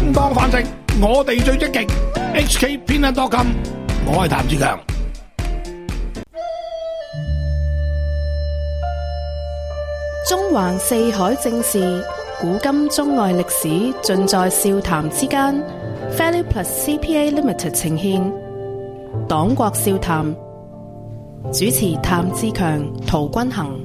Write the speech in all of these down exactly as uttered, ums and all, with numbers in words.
正當飯食，我哋最積極。H K 偏撚多金，我係譚志強。 中環四海正事，古今中外歷史，盡在笑談之間。Value Plus C P A Limited 呈現黨國笑談，主持譚志強、陶君行。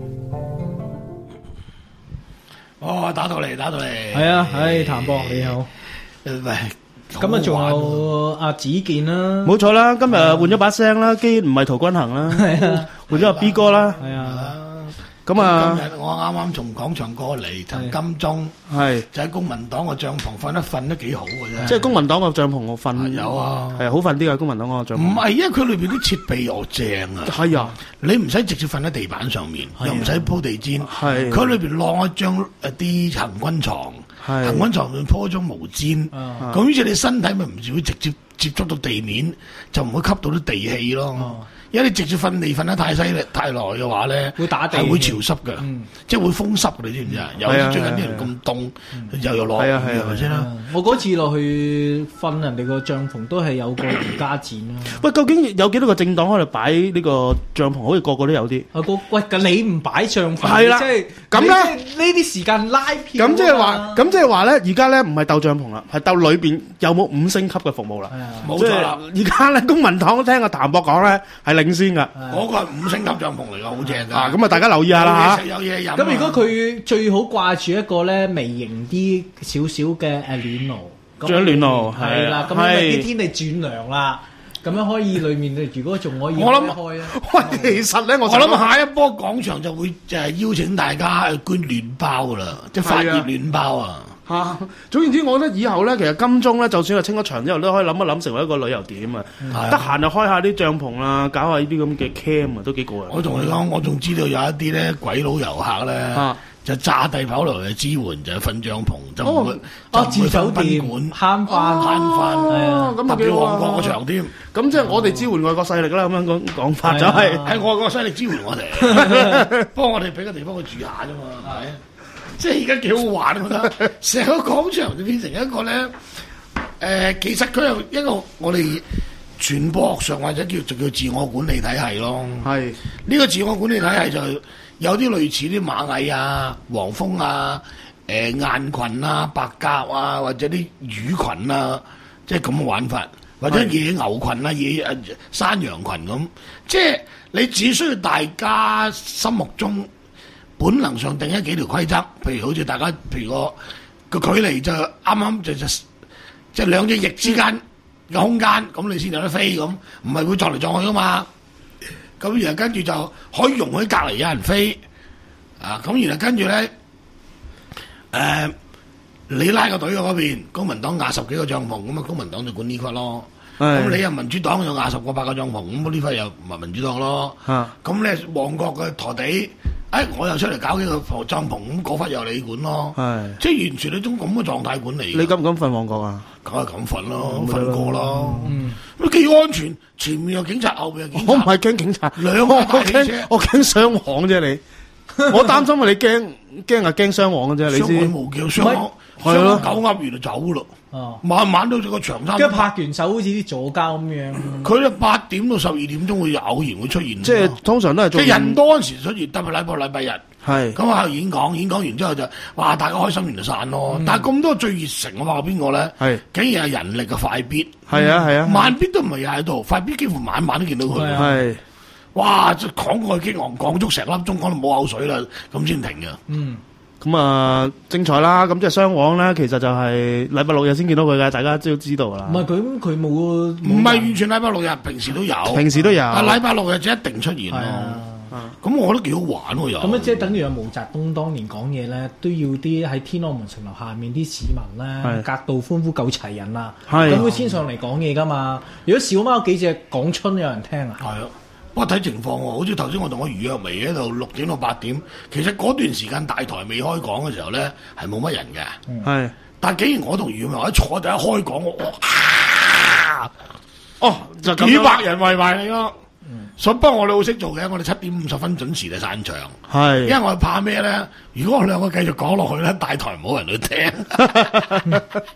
哦，打到嚟，打到嚟。 係啊，唉，譚博你好。 喂， 咁啊，仲有阿子健啦， 冇錯啦，今日換咗把聲啦，既然唔係陶君行啦， 係啊， 換咗阿 B 哥啦， 係啊。 咁啊， 今日我啱啱從廣場過嚟，同金鐘係就喺公民黨個帳篷瞓得瞓得幾好嘅啫。 即係公民黨個帳篷我瞓有啊， 係好瞓啲嘅公民黨個帳篷。 唔係，因為佢裏邊啲設備又正啊。 係啊， 你唔使直接瞓喺地板上面，又唔使鋪地氈。 係佢裏邊晾一張誒啲行軍床，行軍床上鋪一張毛氈。咁於是你身體咪唔會直接接觸到地面，就唔會吸到啲地氣咯。因為你直接瞓地瞓得太犀利太耐嘅話咧， 會打地， 係會潮濕嘅， 嗯、 即係會風濕嘅，你知唔知啊？尤其最近啲人咁凍，又又落雨，係咪先啦？ 我嗰次落去瞓人哋個帳篷都係有個瑜伽墊啦。 喂，究竟有幾多個政黨喺度擺呢個帳篷？好似個個都有啲。 啊個喂，你唔擺帳篷， 係啦， 即係咁咧呢啲時間拉票。 咁即係話，咁即係話咧，而家咧唔係鬥帳篷啦，係鬥裏邊有冇五星級嘅服務啦。 冇錯啦。 而家咧公民黨聽阿譚博講咧係領先㗎。 嗰個係五星級帳篷嚟㗎，好正㗎。 啊，咁啊，大家留意下啦嚇。 有嘢飲。 咁如果佢最好掛住一個咧微型啲少少嘅誒暖爐， 將暖爐係啦，咁因為啲天氣轉涼啦，咁樣可以裡面如果仲可以開開咧。 喂，其實咧，我我諗下一波廣場就會就係邀請大家去捐暖包㗎啦，即係發熱暖包啊。 嚇，總言之，我覺得以後咧，其實金鐘咧，就算係清咗場之後，都可以諗一諗成為一個旅遊點啊！得閒就開下啲帳篷啦，搞下呢啲咁嘅 cam 啊，都幾過癮。 我同你講，我仲知道有一啲咧鬼佬遊客咧，就炸地跑嚟嘅支援，就係瞓帳篷，就唔會就唔會瞓賓館，慳翻慳翻， 咁特別旺角個場添。 咁即係我哋支援外國勢力啦，咁樣講講法就係係外國勢力支援我哋，幫我哋俾個地方去住下啫嘛，係。即係而家幾好玩啊！我覺得成個廣場就變成一個咧，誒、呃，其實佢係一個我哋傳播學上或者叫做叫自我管理體系咯。係呢是個自我管理體系就有啲類似啲螞蟻啊、黃蜂啊、誒、呃、雁群啊、白鴿啊，或者啲魚群啊，即係咁嘅玩法，或者野牛群啊、野誒山羊群咁。即係你只需要大家心目中本能上定一幾條規則，譬如好似大家，譬如個個距離就啱啱就就即係兩隻翼之間嘅空間，咁你先有得飛咁，唔係會撞嚟撞去噶嘛。咁然後跟住就可以容許隔離有人飛，啊咁然後跟住咧，誒、呃、你拉個隊喺嗰邊，公民黨廿十幾個帳篷，咁啊公民黨就管呢塊咯。咁你又民主黨有廿十個八個帳篷，咁呢塊又唔係民主黨咯。咁咧旺角嘅陀地。誒，我又出嚟搞幾個帳篷，咁嗰忽又你管咯，係即係完全一種咁嘅狀態管理。你敢唔敢瞓旺角啊？ 梗係咁瞓咯，瞓過咯，咁幾安全。前面有警察，後邊有警察。 我唔係驚警察， 兩個大汽車， 我驚傷亡啫你。我擔心你驚驚啊驚傷亡嘅啫，你知。 傷亡無叫傷亡，傷亡狗噏完就走咯。哦，晚晚到咗個長山， 跟住拍完手好似啲左膠咁樣。佢咧八點到十二點鐘會偶然會出現， 即係通常都係。即係人多嗰時出現，特別禮拜禮拜日。 係咁啊！演講演講完之後就哇，大家開心完就散咯。但係咁多最熱誠嘅話邊個咧？係竟然係人力嘅快必。係啊係啊，慢必都唔係又喺度，快必幾乎晚晚都見到佢。係哇！即係講過激昂，講足成粒鐘，講到冇口水啦，咁先停嘅。嗯。 咁啊，精彩啦！咁即係雙黃咧，其實就係禮拜六日先見到佢嘅，大家都知道啦。 唔係佢佢冇， 唔係完全禮拜六日，平時都有， 平時都有。 但禮拜六日就一定出現咯。咁我覺得幾好玩喎又。 咁啊，即係等於阿毛澤東當年講嘢咧，都要啲喺天安門城樓下面啲市民咧，格道歡呼夠齊人啦。咁佢先上嚟講嘢噶嘛。如果小貓幾隻講春有人聽啊？係啊。 不過睇情況喎，好似頭先我同我余若薇喺度六點到八點，其實嗰段時間大台未開講嘅時候咧，係冇乜人嘅。係，但係竟然我同余若薇一坐就一開講，我哇！哦，就幾百人圍埋你咯。所以不過我哋好識做嘅，我哋七點五十分準時就散場。係，因為我哋怕咩咧？如果我兩個繼續講落去咧，大台冇人去聽。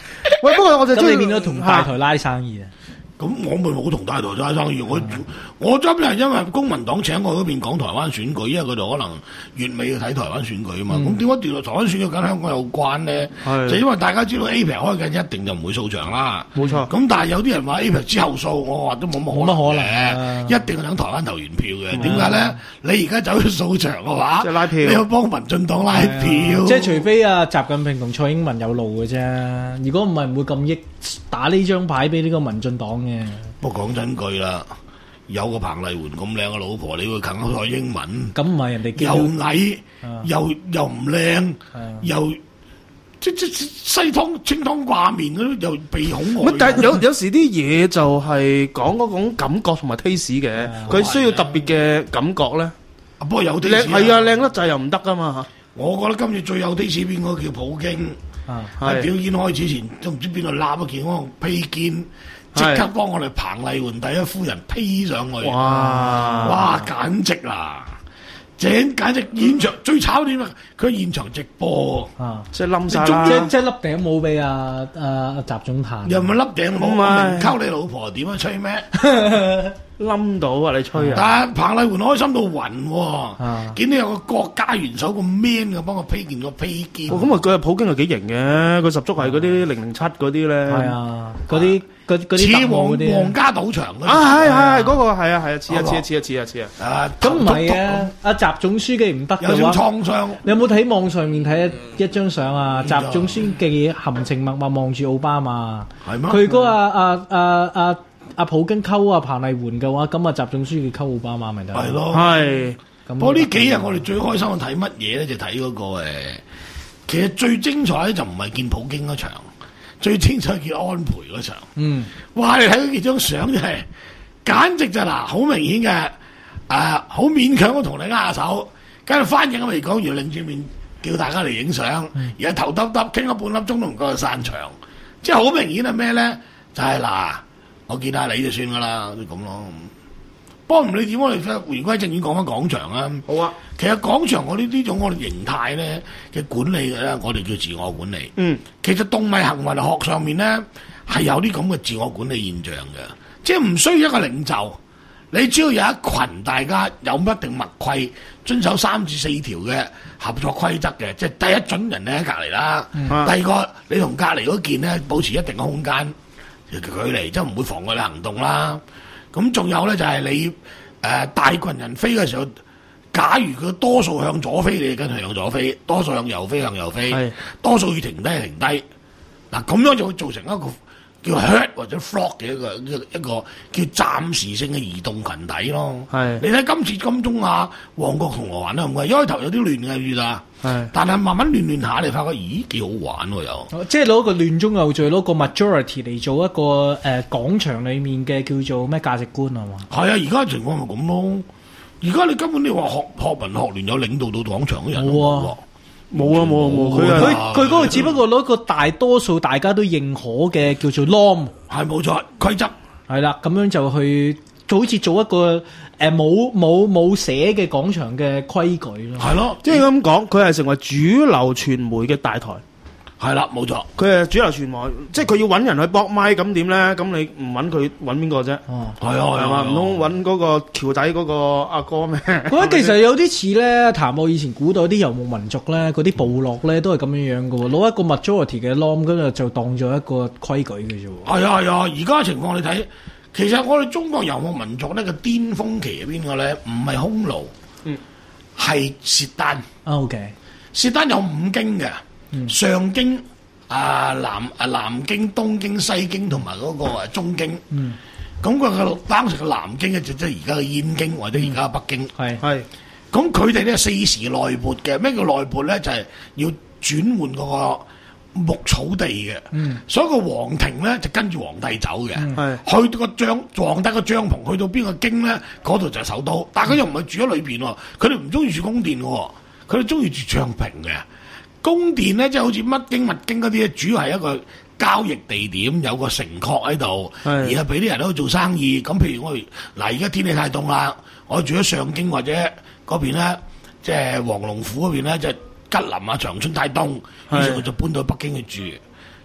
喂，不過我就咁你變咗同大台拉生意啊？ 咁我咪冇同大台拉生意，我我真係因為公民黨請我嗰邊講台灣選舉，因為佢哋可能月尾要睇台灣選舉啊嘛。咁點解調落台灣選舉跟香港有關咧？就因為大家知道 A P E C 開緊一定就唔會掃場啦。冇錯。咁但係有啲人話 A P E C 之後掃，我話都冇乜可能嘅，一定係等台灣投完票嘅。點解咧？你而家走去掃場嘅話，即係拉票，你要幫民進黨拉票。 即係除非啊，習近平同蔡英文有路嘅啫。如果唔係，唔會咁益打呢張牌俾呢個民進黨嘅。 不過講真句啦，有個彭麗媛咁靚嘅老婆，你會啃蔡英文？ 咁唔係人哋又矮，又又唔靚，又即即西湯清湯掛面嗰啲，又鼻孔外。 但係有有時啲嘢就係講嗰種感覺同埋 taste 嘅，佢需要特別嘅感覺咧。 不過有 taste 係啊，靚得滯又唔得噶嘛。 我覺得今次最有 taste 邊個叫普京？係表演開始前都唔知邊度揦一件嗰個披肩。即刻幫我哋彭麗媛第一夫人披上去，哇！哇，簡直啦，整簡直現場最炒點啊！佢現場直播啊， 即係冧晒啦， 即即笠頂帽俾阿阿阿習總彈， 又唔係笠頂帽，明溝你老婆點樣吹咩？ 冧到啊！你吹啊！ 但係彭麗媛開心到暈喎，見到有個國家元首咁 man 嘅幫我披件個披肩。 咁啊，佢普京係幾型嘅，佢十足係嗰啲零零七嗰啲咧。 係啊，嗰啲嗰嗰啲似皇皇家賭場嗰啲。 啊，係係係嗰個係啊係啊，似啊似啊似啊似啊似啊。 啊， 咁唔係啊，阿習總書記唔得嘅話， 有種創傷。 你有冇睇網上面睇一一張相啊？習總書記含情脈脈望住奧巴馬。係咩？佢嗰個阿阿阿阿普京溝阿彭麗媛嘅話，咁啊習總書記溝奧巴馬咪得？ 係咯， 係。 不過呢幾日我哋最開心睇乜嘢咧？就睇嗰個誒，其實最精彩咧就唔係見普京嗰場，最精彩係見安倍嗰場。嗯，哇！你睇嗰幾張相就係，簡直就嗱，好明顯嘅，誒、呃，好勉強咁同你握下手，跟住翻譯咁嚟講，然後擰住面叫大家嚟影相，而家頭耷耷傾咗半粒鐘都唔夠散場，即係好明顯係咩咧？就係、是、嗱，我見下你就算噶啦，都咁咯。不過唔理點，我哋回歸正傳講翻廣場啊。好啊，其實廣場我呢呢種我哋形態咧嘅管理嘅咧，我哋叫自我管理。嗯，其實動物行為學上面咧係有啲咁嘅自我管理現象嘅，即係唔需要一個領袖，你只要有一群大家有一定默契，遵守三至四條嘅合作規則嘅，即係第一準人咧喺隔離啦，嗯、第二個你同隔離嗰件咧保持一定嘅空間距離，即係唔會妨礙你行動啦。咁仲有咧就係、是、你誒、呃、大群人飛嘅時候，假如佢多數向左飛，你跟佢向左飛；多數向右飛，向右飛；是多數要停低，停低。嗱咁樣就會造成一個叫 herd 或者 flock 嘅一個一個一個叫暫時性嘅移動群體咯。係是你睇今次金鐘啊、旺角銅鑼灣都咁嘅，一開頭有啲亂嘅遇啦。係，但係慢慢亂亂下，你發覺咦幾好玩喎又。 即係攞個亂中有序，攞個 majority 嚟做一個誒、呃、廣場裡面嘅叫做咩價值觀啊嘛。係啊， 而家情況咪咁咯。而家你根本你話學學民學聯有領導到廣場嘅人冇啊， 冇啊冇冇。佢佢佢嗰個只不過攞個大多數大家都認可嘅叫做 norm， 係冇錯規則。係啦，咁樣就去就好似做一個。誒，冇冇冇寫嘅廣場嘅規矩咯， 係咯， 即係咁講，佢係成為主流傳媒嘅大台， 係啦，冇錯， 佢係主流傳媒，即係佢要揾人去搏咪，咁點咧？咁你唔揾佢揾邊個啫？哦，係啊，係嘛，唔通揾嗰個橋底嗰個阿哥咩？ 我覺得其實有啲似咧，譚我以前估到啲游牧民族咧，嗰啲部落咧都係咁樣樣嘅喎，攞一個 majority 嘅 norm，跟住就當咗一個規矩嘅啫喎。係啊係啊，而家情況你睇。其實我哋中國游牧民族呢個巔峰期係邊個咧？唔係匈奴，嗯，係契丹。 O K， 契丹有五經嘅，嗯、上經、啊南啊南經、東經、西經同埋嗰個誒中經。嗯，咁佢嘅當時嘅南經咧就即係而家嘅燕經或者而家嘅北經。係係、嗯，咁佢哋咧四時內撥嘅，咩叫內撥咧？就係、是、要轉換嗰個牧草地嘅，嗯、所以個皇庭咧就跟住皇帝走嘅，嗯、去到個帳皇帝個帳篷，去到邊個京咧，嗰度就係首都。但係佢又唔係住喺裏邊喎，佢哋唔中意住宮殿喎，佢哋中意住帳篷嘅。宮殿咧即係好似乜京乜京嗰啲咧，主要係一個交易地點，有個城廓喺度，是而係俾啲人喺度做生意。咁譬如我哋嗱，而家天氣太凍啦，我住喺上京或者嗰邊咧，即係黃龍府嗰邊咧，就吉林啊、長春太凍，於是我就搬到北京去住。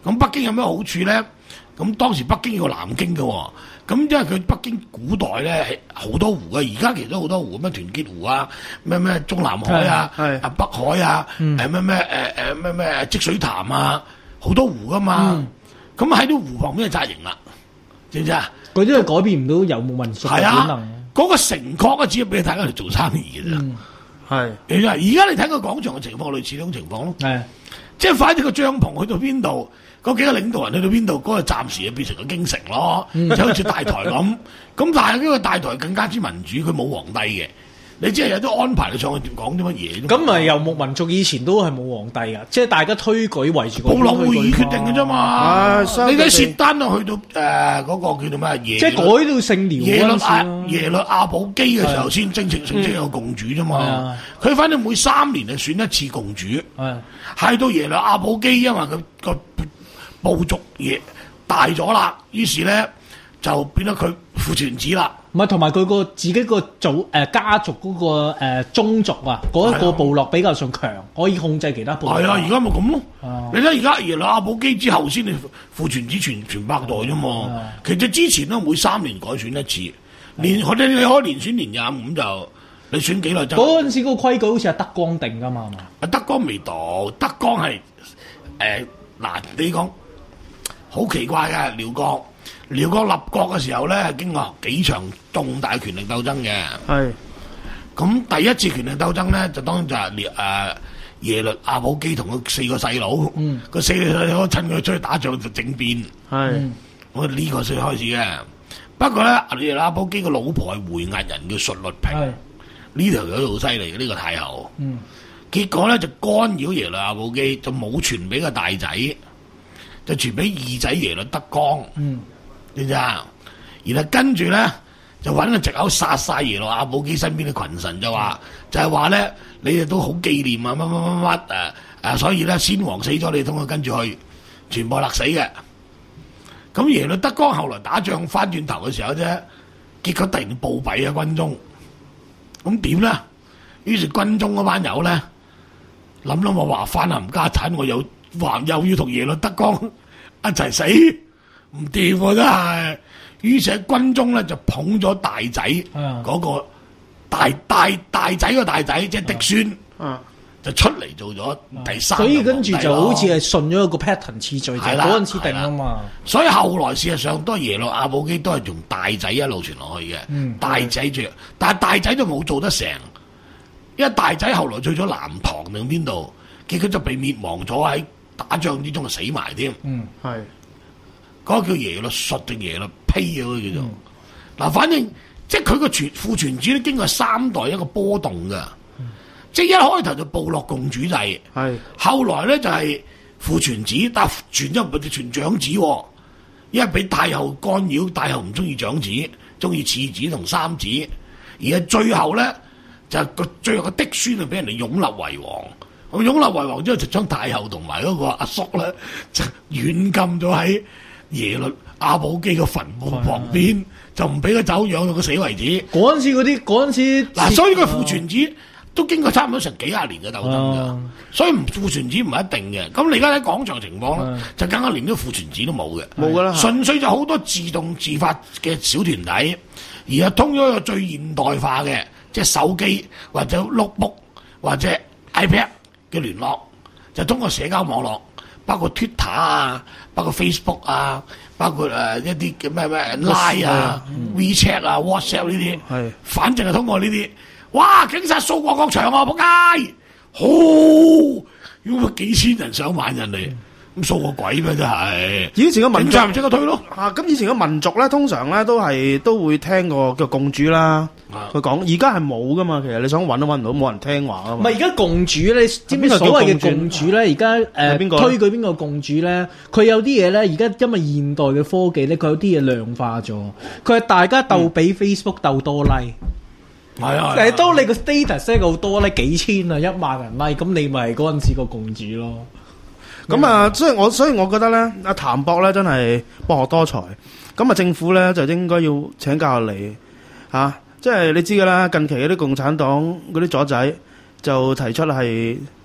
咁北京有咩好處咧？咁當時北京叫南京嘅喎，咁因為佢北京古代咧係好多湖嘅，而家其實都好多湖，咩團結湖啊，咩咩中南海啊，啊北海啊，誒咩咩誒誒咩咩積水潭啊，好多湖噶嘛。咁喺啲湖旁邊就紮營啦，知唔知啊？ 嗰啲係改變唔到游牧民族嘅本能。 嗰、那個城廓啊，只係俾大家嚟做生意嘅啫。係、嗯，而家你睇個廣場嘅情況，類似呢種情況咯。係，即係反正個帳篷去到邊度，嗰幾個領導人去到邊度，嗰、那個暫時就變成個京城咯，嗯、就好似大台咁。咁但係呢個大台更加之民主，佢冇皇帝嘅。你只係有啲安排你上去講啲乜嘢？咁咪游牧民族以前都係冇皇帝噶，即係大家推舉圍住個部落會議決定嘅啫嘛。啊、你睇薛丹啊，去到誒嗰、呃那個叫做咩耶？即係改到姓遼耶律亞耶律亞保基嘅時候，先正式正式有共主啫嘛。佢反正每三年就選一次共主。係到耶律亞保基，因為佢個部族嘢大咗啦，於是咧就變咗佢父傳子啦。唔係，同埋佢個自己個祖誒家族嗰、那個誒、呃、宗族啊，嗰、那、一個部落比較上強，可以控制其他部落。係啊，而家咪咁咯。你睇而家耶律亞保基之後先至父傳子傳傳八代啫嘛。其實之前咧每三年改選一次，連我哋你可以連選年廿五就你選幾耐就。嗰陣時嗰個規矩好似係德光定㗎嘛，係嘛？啊，德光未到，德光係誒嗱，你講好奇怪嘅遼國。遼國立國嘅時候咧，係經過幾場重大權力鬥爭嘅。係，咁第一次權力鬥爭咧，就當然就係列誒耶律亞保基同佢四個細佬，嗯，個四個細佬趁佢出去打仗就政變。係，我呢個先開始嘅。不過咧，耶律亞保基個老婆係回睨人叫述律平，呢條友好犀利嘅呢個太后。嗯，結果咧就干擾耶律亞保基，就冇傳俾個大仔，就傳俾二仔耶律德光。嗯。知唔知啊？然後跟住咧就揾個藉口殺晒耶律亞保基身邊嘅群臣，就話就係話咧，你哋都好紀念啊乜乜乜乜誒誒，所以咧先王死咗，你通過跟住去全部勒死嘅。咁耶律德光後來打仗翻轉頭嘅時候啫，結果突然暴斃啊軍中。咁點咧？於是軍中嗰班友咧諗諗我話翻冚家產，我又話又要同耶律德光一齊死。唔掂喎真係，於是喺軍中咧就捧咗大仔嗰、嗰個大大大仔個大仔，即係嫡孫，嗯、就出嚟做咗第三。所以跟住就好似係順咗一個 pattern 次序，就嗰陣時定啊嘛。所以後來事實上都係耶律亞保基都係用大仔一路傳落去嘅，嗯、大仔住，但係大仔都冇做得成，因為大仔後來去咗南唐定邊度，結果就被滅亡咗，喺打仗之中就死埋添。嗯，係。嗰個叫耶律述定耶律丕嗰個叫做，嗱、嗯，反正即係佢個傳父傳子咧，經過三代一個波動噶，嗯、即係一開頭就部落共主制，係，後來咧就係父傳子，但傳咗唔係傳長子，因為俾太后干擾，太后唔中意長子，中意次子同三子，而係最後咧就個最後個嫡孫就俾人哋擁立為王，咁擁立為王之後就將太后同埋嗰個阿叔咧就軟禁咗喺耶律亞保基個墳墓旁邊，就唔俾佢走，養到佢死為止。嗰陣時嗰啲，嗰陣時嗱，所以佢父傳子都經過差唔多成幾廿年嘅鬥爭噶，啊、所以唔父傳子唔係一定嘅。咁你而家喺廣場情況咧，啊、就更加連啲父傳子都冇嘅，冇噶啦，純粹就好多自動自發嘅小團體，而係通咗一個最現代化嘅，即係手機或者 notebook 或者 iPad 嘅聯絡，就通過社交網絡。包括 Twitter 啊，包括 Facebook 啊，包括誒、呃、一啲叫咩咩 Line 啊、嗯、WeChat 啊、WhatsApp 呢啲，係，反正係通過呢啲，哇！警察掃過廣場啊，仆街，好，要幾千人上萬人嚟。咁掃個鬼咩真係？以前嘅民族唔即刻推咯。啊，咁以前嘅民族咧，通常咧都係都會聽個叫共主啦。佢講，而家係冇噶嘛。其實你想搵都搵唔到，冇人聽話噶嘛。唔係而家共主咧，知唔知所謂嘅共主咧？而家誒推舉邊個共主咧？佢有啲嘢咧，而家因為現代嘅科技咧，佢有啲嘢量化咗。佢係大家鬥比 Facebook 鬥多 like。係啊。誒，當你個 status 好多咧，幾千啊，一萬人 like，咁你咪係嗰陣時個共主咯。咁啊，所以我所以我覺得咧，阿譚博咧真係博學多才。咁啊，政府咧就應該要請教下你吓，即係你知噶啦。近期嗰啲共產黨嗰啲左仔就提出係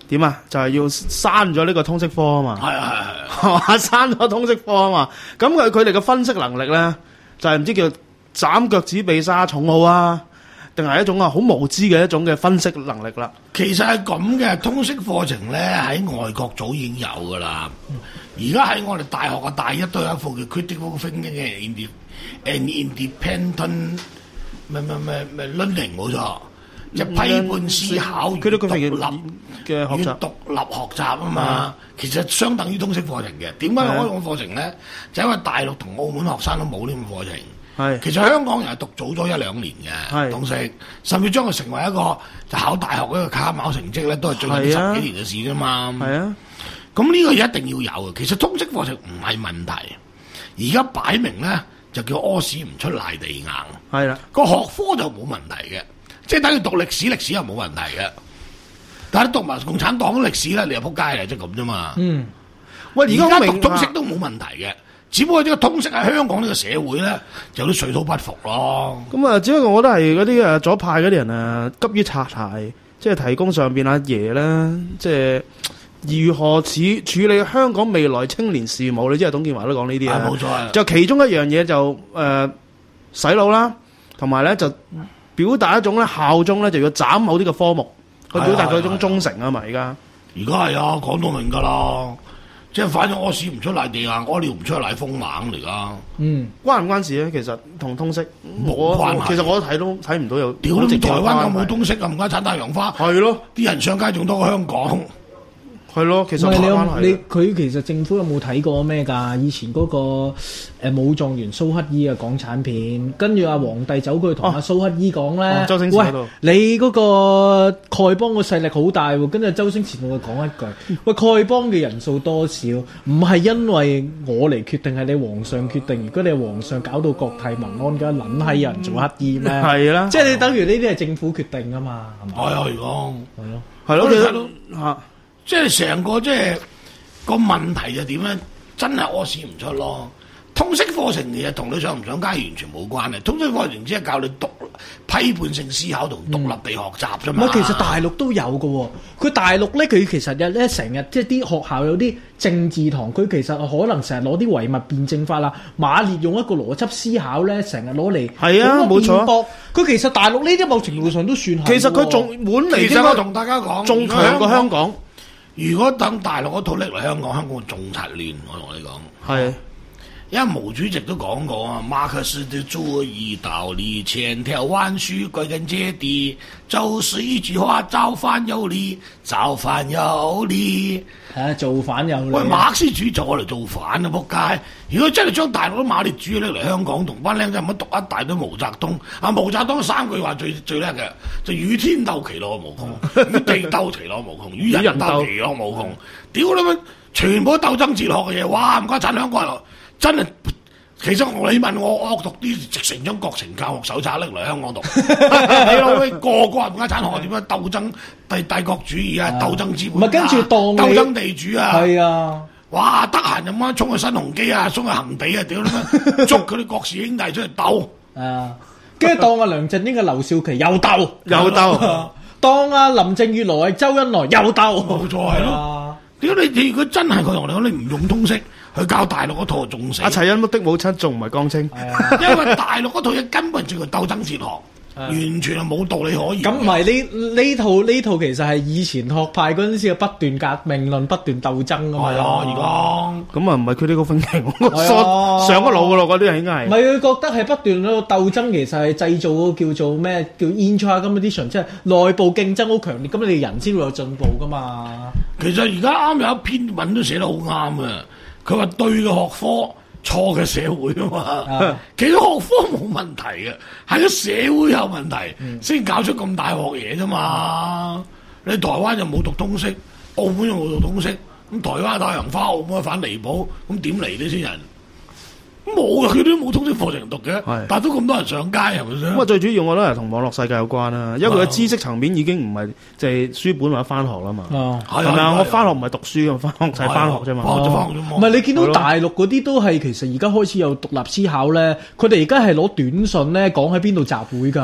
點啊？就係、是、要刪咗呢個通識科啊嘛。 係啊係啊係嘛，刪咗通識科啊嘛。咁佢佢哋嘅分析能力咧，就係、是、唔知叫斬腳趾避沙蟲好啊，定係一種啊好無知嘅一種嘅分析能力啦。 其實係咁嘅，通識課程咧喺外國早已經有噶啦。而家喺我哋大學嘅大一都有一課叫 Critical Thinking 嘅 and Independent 咩咩咩咩 Learning 冇錯，即係批判思考與獨立嘅學習，獨立學習啊嘛。其實相等於通識課程嘅。點解開個課程咧？就因為大陸同澳門學生都冇呢個課程。係，其實香港人係讀早咗一兩年嘅通識，甚至將佢成為一個就考大學嗰個考考成績咧，都係最近十幾年嘅事啫嘛。係啊，咁呢個一定要有嘅。其實通識課程唔係問題，而家擺明咧就叫屙屎唔出賴地硬。係啦，個學科就冇問題嘅，即係等於讀歷史，歷史又冇問題嘅。但係你讀埋共產黨歷史咧，你又撲街啊，即係咁啫嘛。嗯，喂，而家讀通識都冇問題嘅。只不過呢個通識喺香港呢個社會咧，就有啲水土不服咯。咁啊，只不過我覺得係嗰啲誒左派嗰啲人啊，急於擦鞋，即係提供上邊阿爺咧，即係如何處處理香港未來青年事務。你知係董建華都講呢啲啊，冇錯。就其中一樣嘢就誒、呃、洗腦啦，同埋咧就表達一種咧效忠咧，就要斬某啲嘅科目，去表達佢一種忠誠啊嘛。而家而家係啊，講到明㗎啦。即係反正屙屎唔出賴地硬，屙尿唔出賴風猛嚟㗎。嗯，關唔關事咧？其實同通識冇關係。其實我都睇都睇唔到有。屌你台灣有冇通識啊？唔該產太陽花。係咯，啲人上街仲多過香港。係咯，其實台灣係。你佢其實政府有冇睇過咩㗎？以前嗰個誒武狀元蘇乞兒嘅港產片，跟住阿皇帝走過去同阿蘇乞兒講咧，周星馳嗰度，喂，你嗰個丐幫個勢力好大喎，跟住周星馳同佢講一句，喂，丐幫嘅人數多少，唔係因為我嚟決定，係你皇上決定。如果你係皇上搞到國泰民安，梗係撚閪人做乞兒咩？係啦，即係你等於呢啲係政府決定㗎嘛，係咪？係啊，如果係咯，係咯，你睇到嚇。即係成個即係個問題就點咧？真係屙屎唔出咯。通識課程其實同你上唔上街完全冇關係。通識課程只係教你獨批判性思考同獨立地學習啫嘛。唔係、嗯，其實大陸都有嘅喎。佢大陸咧，佢其實日咧成日即係啲學校有啲政治堂，佢其實可能成日攞啲唯物辯證法啦。馬列用一個邏輯思考咧，成日攞嚟係啊，冇錯。佢其實大陸呢啲某程度上都算係。其實佢仲滿嚟，其實我同大家講，仲強過香港。如果等大陸嗰套拎嚟香港，香港仲柒亂，我同你講。係，因為毛主席都講過啊，馬克思的主義道理千條萬緒歸根結底，就是一句話：造反有理，造反有理。係啊，造反有理。喂，馬克思主義就我嚟造反啊！仆街！如果真係將大陸啲馬列主義拎嚟香港，同班僆仔唔好讀一大堆毛澤東。啊，毛澤東三句話最最叻嘅，就與天鬥其樂無窮，與地鬥其樂無窮，與人鬥其樂無窮。屌你媽！全部都鬥爭哲學嘅嘢，哇！唔該產香港人真係。其實我你問我，我讀啲直成張國情教學手冊拎嚟香港讀，你老味個個唔該產學點樣鬥爭帝帝國主義啊，鬥爭資本，唔係跟住當鬥爭地主啊，係啊，哇！得閒就咁樣衝去新鴻基啊，衝去恒地啊，屌你媽，捉佢啲郭氏兄弟出嚟鬥，啊！跟住當阿梁振英嘅劉少奇又鬥又鬥，當阿林鄭月娥係周恩來又鬥，冇錯係咯。屌你你如果真係佢同你講，你唔用通識。佢教大陸嗰套仲死，阿齊欣的母親仲唔係江青？因為大陸嗰套嘢根本就係鬥爭哲學，完全係冇道理可言。咁唔係呢呢套呢套其實係以前學派嗰陣時嘅不斷革命論、不斷鬥爭㗎嘛。係啊，而家咁啊唔係佢呢個分歧，上咗腦㗎咯，嗰啲係應該係。唔係佢覺得係不斷喺度鬥爭，其實係製造嗰個叫做咩叫 intra-competition，即係內部競爭好強烈，咁你哋人先會有進步㗎嘛。其實而家啱有一篇文都寫得好啱啊！佢話對嘅學科，錯嘅社會啊嘛。啊其實學科冇問題嘅，係個社會有問題，先、嗯、搞出咁大鑊嘢啫嘛。你台灣又冇讀通識，澳門又冇讀通識，咁台灣太陽花，澳門反離譜，咁點嚟呢啲人？冇啊，佢都冇通識課程讀嘅，但係都咁多人上街，係咪先？咁啊，最主要我覺得係同網絡世界有關啦，因為佢嘅知識層面已經唔係即係書本或者翻學啦嘛。哦，係咪啊？我翻學唔係讀書啊，翻學就係翻學啫嘛。唔係你見到大陸嗰啲都係其實而家開始有獨立思考咧，佢哋而家係攞短信咧講喺邊度集會㗎。係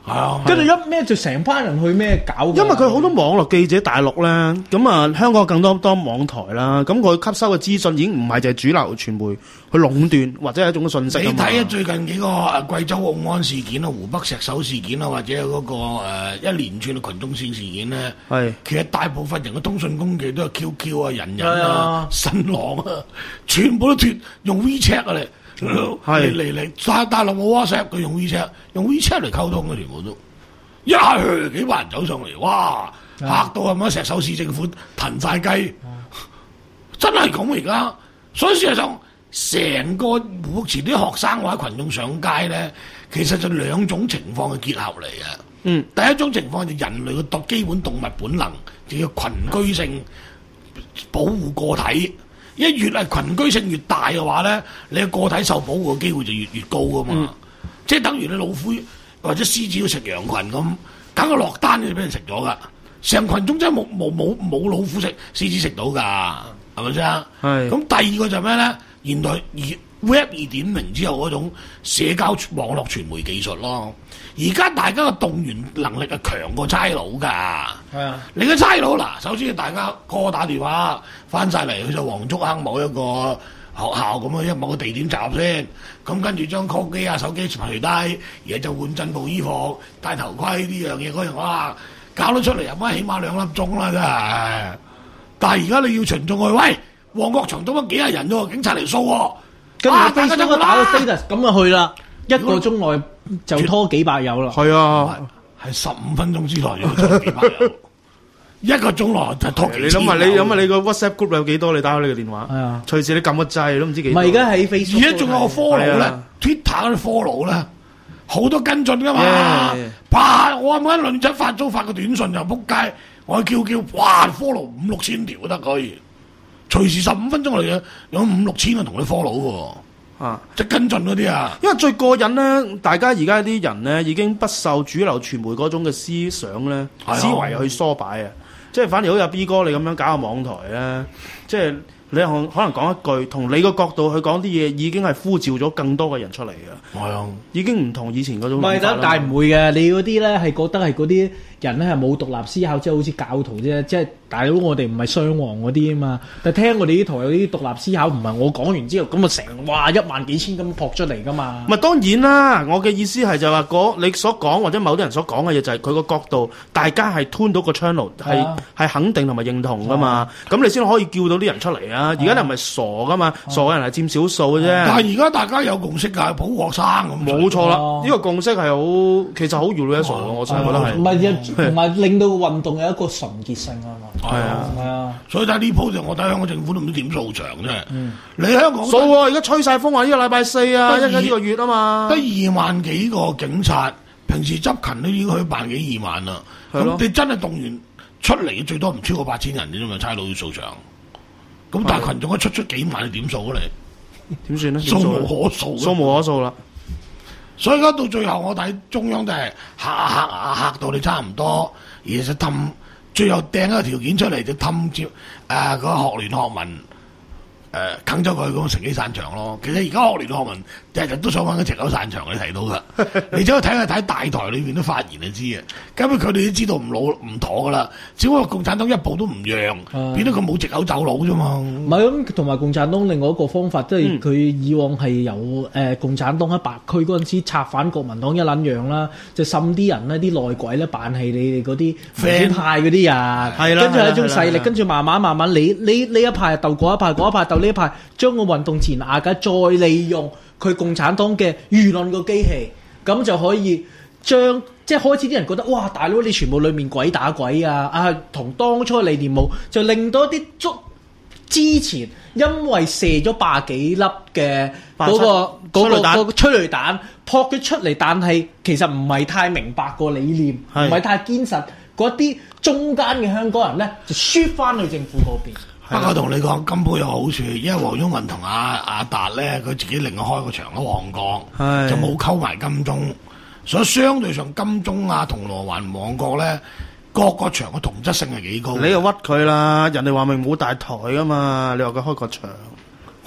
係啊， 跟住一咩就成班人去咩搞㗎， 因為佢好多網絡記者大陸咧，咁啊香港更多多網台啦，咁佢吸收嘅資訊已經唔係就係主流傳媒去壟斷或者係一種信息。 你睇下最近幾個誒貴州甕安事件啊、湖北石首事件啊，或者嗰、那個、呃、一連串嘅群眾線事件咧，係其實大部分人嘅通訊工具都係 Q Q 啊、人人啊、新浪啊，全部都脱用 WeChat 啊嚟。嚟嚟嚟，大大陸冇 WhatsApp， 佢用 WeChat， 用 WeChat 嚟溝通嘅全部都，一下去幾百人走上嚟，哇！嚇到係咪石首市政府騰晒雞，真係咁而家。所以事實上，成個目前啲學生或者群眾上街咧，其實就兩種情況嘅結合嚟嘅。嗯，第一種情況就人類嘅基本動物本能，就叫群居性保護個體。一越係群居性越大嘅話咧，你個體受保護嘅機會就越越高噶嘛。嗯、即係等於你老虎或者獅子要食羊群咁，梗係落單就俾人食咗噶。成群中真係冇冇冇冇老虎食獅子食到㗎，係咪先？係。咁第二個就係咩咧？現代 Web 二點零之後嗰種社交網絡傳媒技術咯。而家大家嘅動員能力係強過差佬㗎。係啊，你嘅差佬嗱，首先大家個個打電話翻晒嚟，去咗黃竹坑某一個學校咁樣，一某個地點集合先。咁跟住將 call 機啊、手機除低，而家就換進步衣服、戴頭盔呢樣嘢嗰樣，哇！搞得出嚟又乜起碼兩粒鐘啦，真係。但係而家你要群眾去，喂，旺角場都乜幾廿人啫，警察嚟掃喎。 跟住大家都打到 status 咁就去啦，一個鐘內就拖幾百友啦。 係啊， 係十五分鐘之內要拖幾百友，一個鐘內就拖幾千。你諗下， 你諗下你個 WhatsApp group 有幾多？你打開你個電話，係啊，隨時你撳個掣都唔知幾多。 唔係而家喺 Facebook， 而家仲有個 follow 咧，Twitter 嗰啲 follow 咧，好多跟進噶嘛。啪！我啱啱女仔發咗發個短信就仆街，我叫叫哇 follow 五六千條都得可以。隨時十五分鐘嚟嘅，有五六千個同你 follow 喎，啊，即係跟進嗰啲啊。因為最過癮咧，大家而家啲人咧已經不受主流傳媒嗰種嘅思想咧、啊、思維去唆擺啊，即係反而好似 B 哥你咁樣搞下網台咧，即係你可可能講一句，同你個角度去講啲嘢，已經係呼召咗更多嘅人出嚟嘅。係啊，已經唔同以前嗰種。唔係， 但係唔會嘅，你嗰啲咧係覺得係嗰啲人咧係冇獨立思考，即係好似教徒啫，即係。大佬，我哋唔係雙王嗰啲啊嘛，但係聽我哋呢台有啲獨立思考，唔係我講完之後咁啊成哇一萬幾千咁撲出嚟噶嘛。 唔係當然啦，我嘅意思係就話嗰你所講或者某啲人所講嘅嘢就係佢個角度，大家係 turn 到個 channel 係係肯定同埋認同噶嘛，咁、啊、你先可以叫到啲人出嚟啊！而家你唔係傻噶嘛，啊、傻嘅人係佔少數嘅啫。但係而家大家有共識㗎，保護學生咁。冇錯啦，呢、啊、個共識係好其實好 universal 嘅，我真係覺得係。唔係同埋令到個運動有一個純潔性啊嘛。 係啊，係啊，所以睇呢鋪就我睇香港政府都唔知點掃場啫。嗯、你香港掃喎，而家吹晒風話呢個禮拜四啊，一呢個月啊嘛， 得二萬幾個警察，平時執勤都已經去萬幾二萬啦。咁你真係動員出嚟最多唔超過八千人啫嘛，差佬要掃場。咁但係群眾一出出幾萬，你點掃咧？ 點算咧？ 數無可數， 數無可數啦。 所以而家到最後，我睇中央都係嚇嚇嚇到你差唔多，而實氹。最後掟一個條件出嚟就氹住誒個學聯學民誒啃咗佢咁乘機散場咯。其實而家學聯學民日日都想揾個藉口散場，你睇到噶。你走去睇下睇大台裏邊都發言就知嘅。根本佢哋都知道唔老唔妥噶啦。只不過共產黨一步都唔讓，啊、變得佢冇藉口走佬啫嘛。唔係咁，同埋共產黨另外一個方法，即係佢以往係由誒、呃、共產黨喺白區嗰陣時策反國民黨一撚樣啦，就滲啲人呢，啲內鬼咧扮係你哋嗰啲民主派嗰啲人，係啦，跟住係一種勢力，跟住慢慢慢慢你呢呢一派鬥嗰一派，嗰一派鬥呢一派，將個運動前瓦解，再利用佢共產黨嘅輿論個機器，咁就可以將即係開始啲人覺得哇，大佬你全部裡面鬼打鬼啊！啊，同當初理念冇，就令到一啲足之前因為射咗百幾粒嘅嗰個嗰個嗰個催淚彈撲咗出嚟，但係其實唔係太明白個理念，唔係太堅實，嗰啲中間嘅香港人咧就輸翻去政府嗰邊。不過同你講，金鋪有好處，因為黃毓民同阿阿達咧，佢自己另外開個場喺旺角，就冇溝埋金鐘，所以相對上金鐘啊、銅鑼灣、旺角咧，各個場嘅同質性係幾高。你又屈佢啦，人哋話明冇大台噶嘛，你話佢開個場，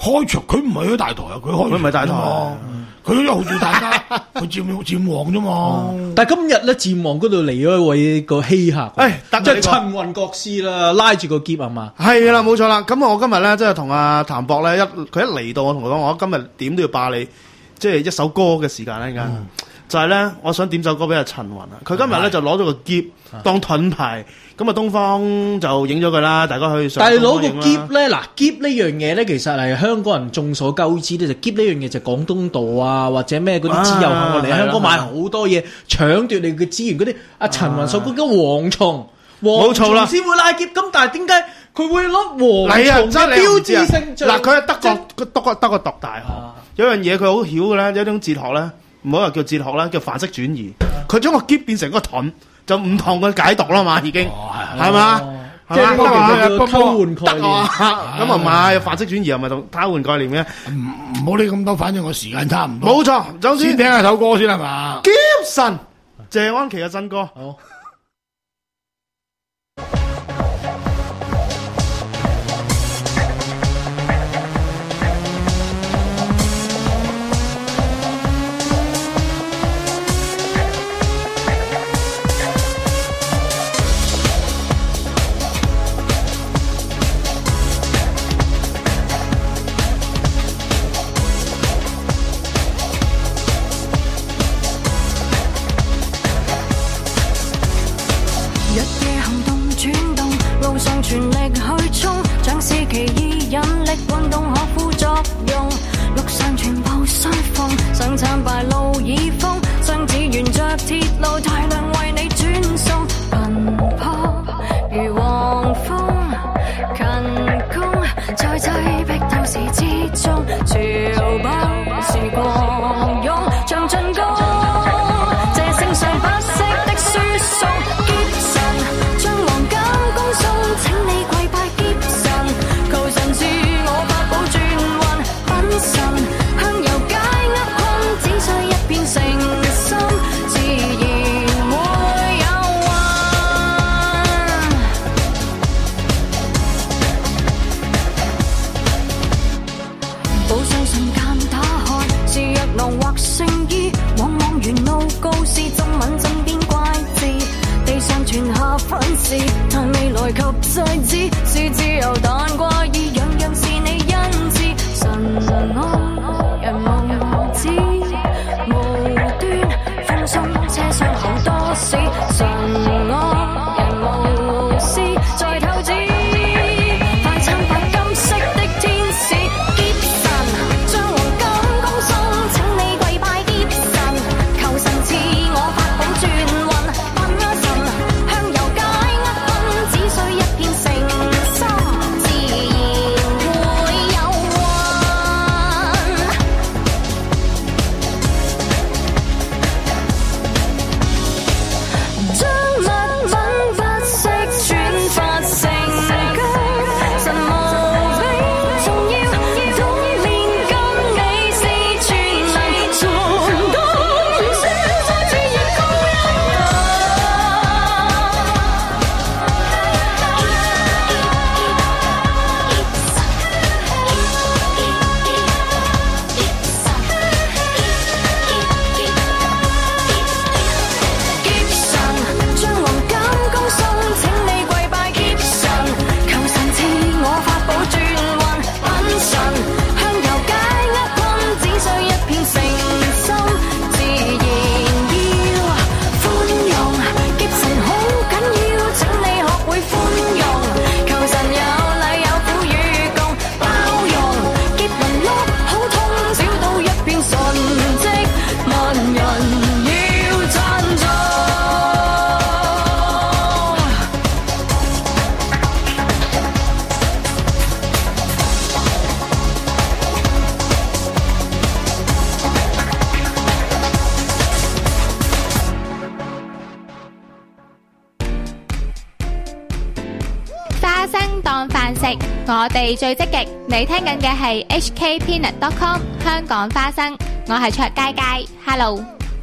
開場佢唔係喺大台啊，佢開佢唔係大台， 佢都號召大家去佔佔旺啫嘛。 但係今日咧佔旺嗰度嚟咗一位個稀客， 誒即係陳雲國師啦，拉住個篋係嘛？ 係啦，冇錯啦。咁我今日咧即係同阿譚博咧一佢一嚟到，我同佢講，我今日點都要霸你，即係一首歌嘅時間咧，而家、嗯、就係咧，我想點首歌俾阿陳雲啊。佢今日咧就攞咗個篋當盾牌。咁啊，東方就影咗佢啦，大家去上。但係攞個篋咧，嗱篋呢樣嘢咧，其實係香港人眾所周知咧，就篋呢樣嘢就廣東道啊，或者咩嗰啲自由行嚟香港買好多嘢，搶奪你嘅資源嗰啲。阿陳雲所講嘅蝗蟲，蝗蟲先會拉篋，咁但係點解佢會攞蝗蟲嘅標誌性？嗱，佢係德國，佢德國德國讀大學，有樣嘢佢好曉嘅咧，有一種哲學咧，唔好話叫哲學啦，叫範式轉移。佢將個篋變成個盾。就唔同嘅解讀啦嘛，已經係嘛，即係呢個偷換概念。咁啊唔係範式轉移，又咪同偷換概念嘅？ 唔好理咁多，反正我時間差唔多。 冇錯，總之先聽下首歌先係嘛。 Gibson，謝安琪嘅新歌。好。 我哋最積極，你聽緊嘅係 H K Peanut dot com 香港花生，我係卓佳佳 ，Hello。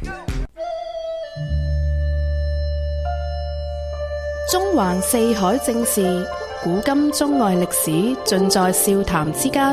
中環四海正事，古今中外歷史，盡在笑談之間。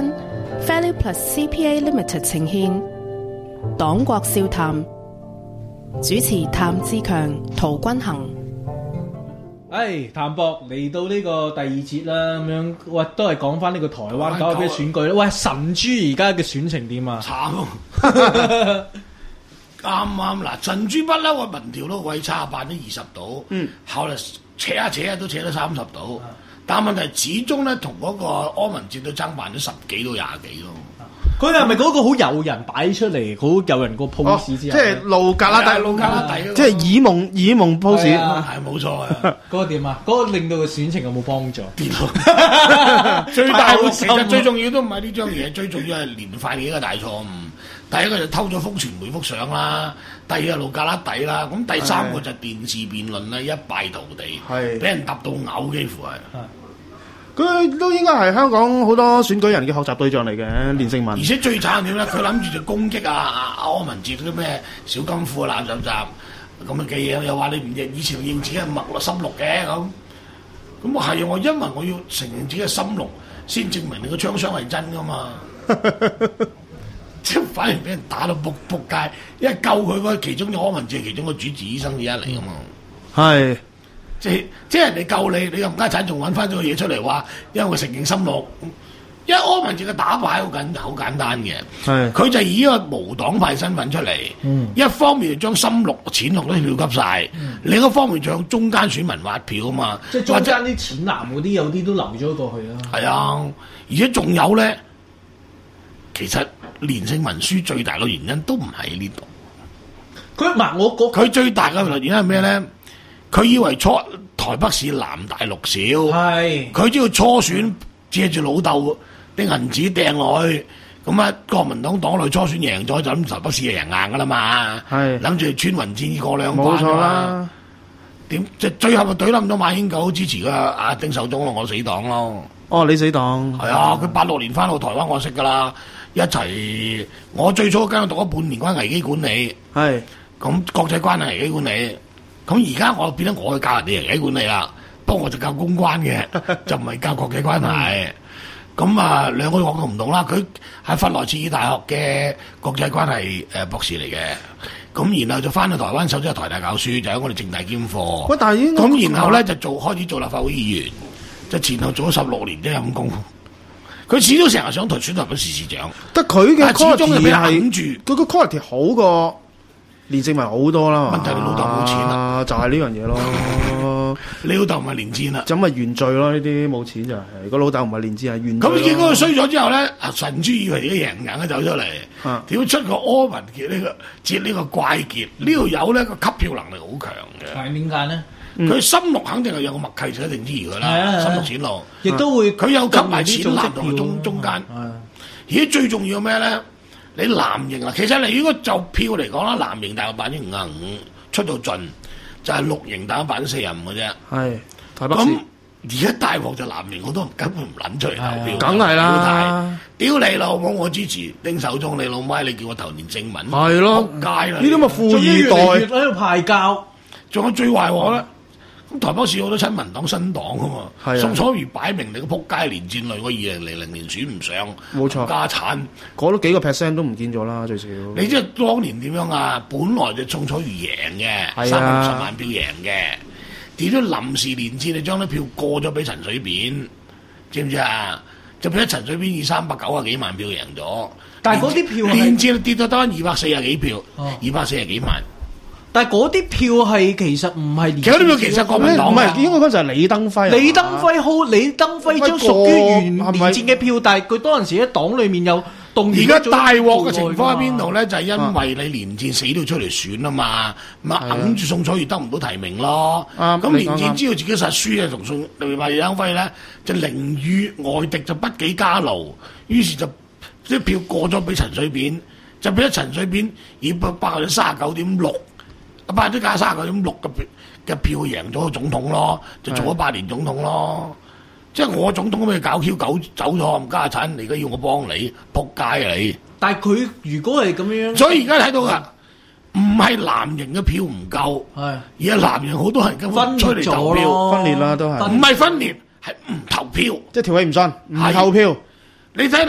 Value Plus C P A Limited 呈獻黨國笑談，主持譚志強、陶君行。 誒，譚博嚟到呢個第二節啦，咁樣喂，都係講翻呢個台灣搞嘅選舉啦。喂，神豬而家嘅選情點啊？ 慘，啱啱嗱，神豬不嬲個民調都鬼差，百分之二十度，嗯，後嚟扯下扯下都扯到三十度，嗯、但問題始終咧同嗰個柯文哲都爭百分之十幾到廿幾咯。 佢係咪嗰個好誘人擺出嚟，好誘人個 pose 之後？ 即係路格拉底， 路格拉底， 即係耳夢耳夢 pose， 係冇錯啊！ 嗰個點啊？嗰個令到個選情有冇幫助？ 最大其實最重要都唔係呢張嘢，最重要係連塊嘅一個大錯誤。第一個就偷咗封傳媒幅相啦，第二個路格拉底啦，咁第三個就電視辯論啦，一敗塗地，係俾人揼到嘔，幾乎係。 佢都應該係香港好多選舉人嘅學習對象嚟嘅，連勝文。而且最慘點咧，佢諗住就攻擊啊啊柯文哲嗰啲咩小金庫啊、垃圾站咁嘅嘢，又話你唔認以前認自己係墨綠深綠嘅咁。咁我係我因為我要承認自己係深綠，先證明你個槍傷係真噶嘛。即係反而俾人打到仆仆街，因為救佢嗰其中嘅柯文哲係其中個主治醫生之一嚟噶嘛。 係。 即係即係人哋救你，你又唔家產仲揾翻咗個嘢出嚟話，因為佢承認深綠。因為柯文哲嘅打牌好簡好簡單嘅，佢就以一個無黨派身份出嚟，嗯、一方面就將深綠、淺綠啲票吸晒，嗯、另一方面就向中間選民挖票啊嘛。 即係中間啲淺藍嗰啲有啲都流咗過去啦。係啊，而且仲有咧，其實連勝文輸最大嘅原因都唔喺呢度。 佢唔係我佢最大嘅原因係咩咧？佢以為初台北市藍大綠小，佢只要初選借住老豆啲銀紙掟落去，咁啊國民黨黨內初選贏咗就諗台北市就贏硬噶啦嘛，諗住穿雲箭過兩關㗎嘛。點即係最後咪懟冧咗馬英九支持嘅阿丁守中咯，我死黨咯。 哦，你死黨係啊！佢八六年翻到台灣，我識噶啦，一齊我最初跟佢讀咗半年關危機管理，係咁國際關係危機管理。咁而家我變咗我去教人哋危機管理啦，不過我就教公關嘅，就唔係教國際關係。咁啊兩個學校唔同啦，佢喺弗萊茨爾大學嘅國際關係誒博士嚟嘅，咁然後就翻去台灣，首先係台大教書，就喺我哋政大兼課。喂，但係咁然後咧就做開始做立法會議員，就前後做咗十六年即係陰功。佢始終成日想台選台北市市長， 得佢嘅 quality 係住，佢個 quality 好過連勝文好多啦。 問題你老豆冇錢啦， 就係呢樣嘢咯。 你老豆唔係連戰啦， 咁咪原罪咯？呢啲冇錢就係、是、個老豆唔係連戰係原罪。 咁結果佢衰咗之後咧，神豬以為自己贏硬，走出嚟，點、啊、出個柯文傑呢個接呢個怪傑？嗯、呢條友咧個吸票能力好強嘅。 係點解咧？ 佢、嗯、深綠肯定係有個默契就一定支持佢啦。深綠淺綠亦都會佢有吸埋淺藍同中中間。而家最重要咩咧？你藍營啊，其實你如果就票嚟講啦，藍營大概百分之五十五出到盡。就係綠營打百分之四十五嘅啫，係台北市。咁而家大鑊就藍營，我都根本唔撚出嚟投票， 梗係啦！ 屌你老母，我支持丁守中，你老媽你叫我投連勝文， 係咯， 撲街啦！ 呢啲咁嘅富二代喺度派膠， 仲有最壞鑊咧。咁台北市好多親民黨新黨噶嘛，宋楚瑜擺明你個撲街連戰類，我二零零零年選唔上， 冇錯， 家產嗰都幾個 percent 都唔見咗啦，最少。 你即係當年點樣啊？本來就宋楚瑜贏嘅，三百六十萬票贏嘅，點知臨時連戰你將啲票過咗俾陳水扁，知唔知啊？就俾咗陳水扁以三百九啊幾萬票贏咗， 但係嗰啲票連戰跌到得二百四十幾票，二百四十幾萬。 但係嗰啲票係其實唔係連， 其實呢票其實國民黨唔係，應該嗰就係李登輝。 李登輝好，李登輝將屬於原連戰嘅票，但係佢當陣時喺黨裏面有動。 而家大鑊嘅情況喺邊度咧？就係因為你連戰死都出嚟選啊嘛，咪揞住宋楚瑜得唔到提名咯。咁連戰知道自己實輸啊，同宋李登輝咧就寧與外敵就不幾家勞，於是就啲票過咗俾陳水扁，就俾咗陳水扁以百分之三十九點六。百分之加三十九點六嘅票嘅票贏咗個總統咯，就做咗八年總統咯。即係我總統咁你搞 Q 狗走咗冚家產，你而家要我幫你，仆街啊你！ 但係佢如果係咁樣， 所以而家睇到噶，唔係藍營嘅票唔夠，而係藍營好多人根本出嚟投票， 分裂啦都係， 唔係分裂係唔投票， 即係條氣唔順，唔投票。 你睇嗱，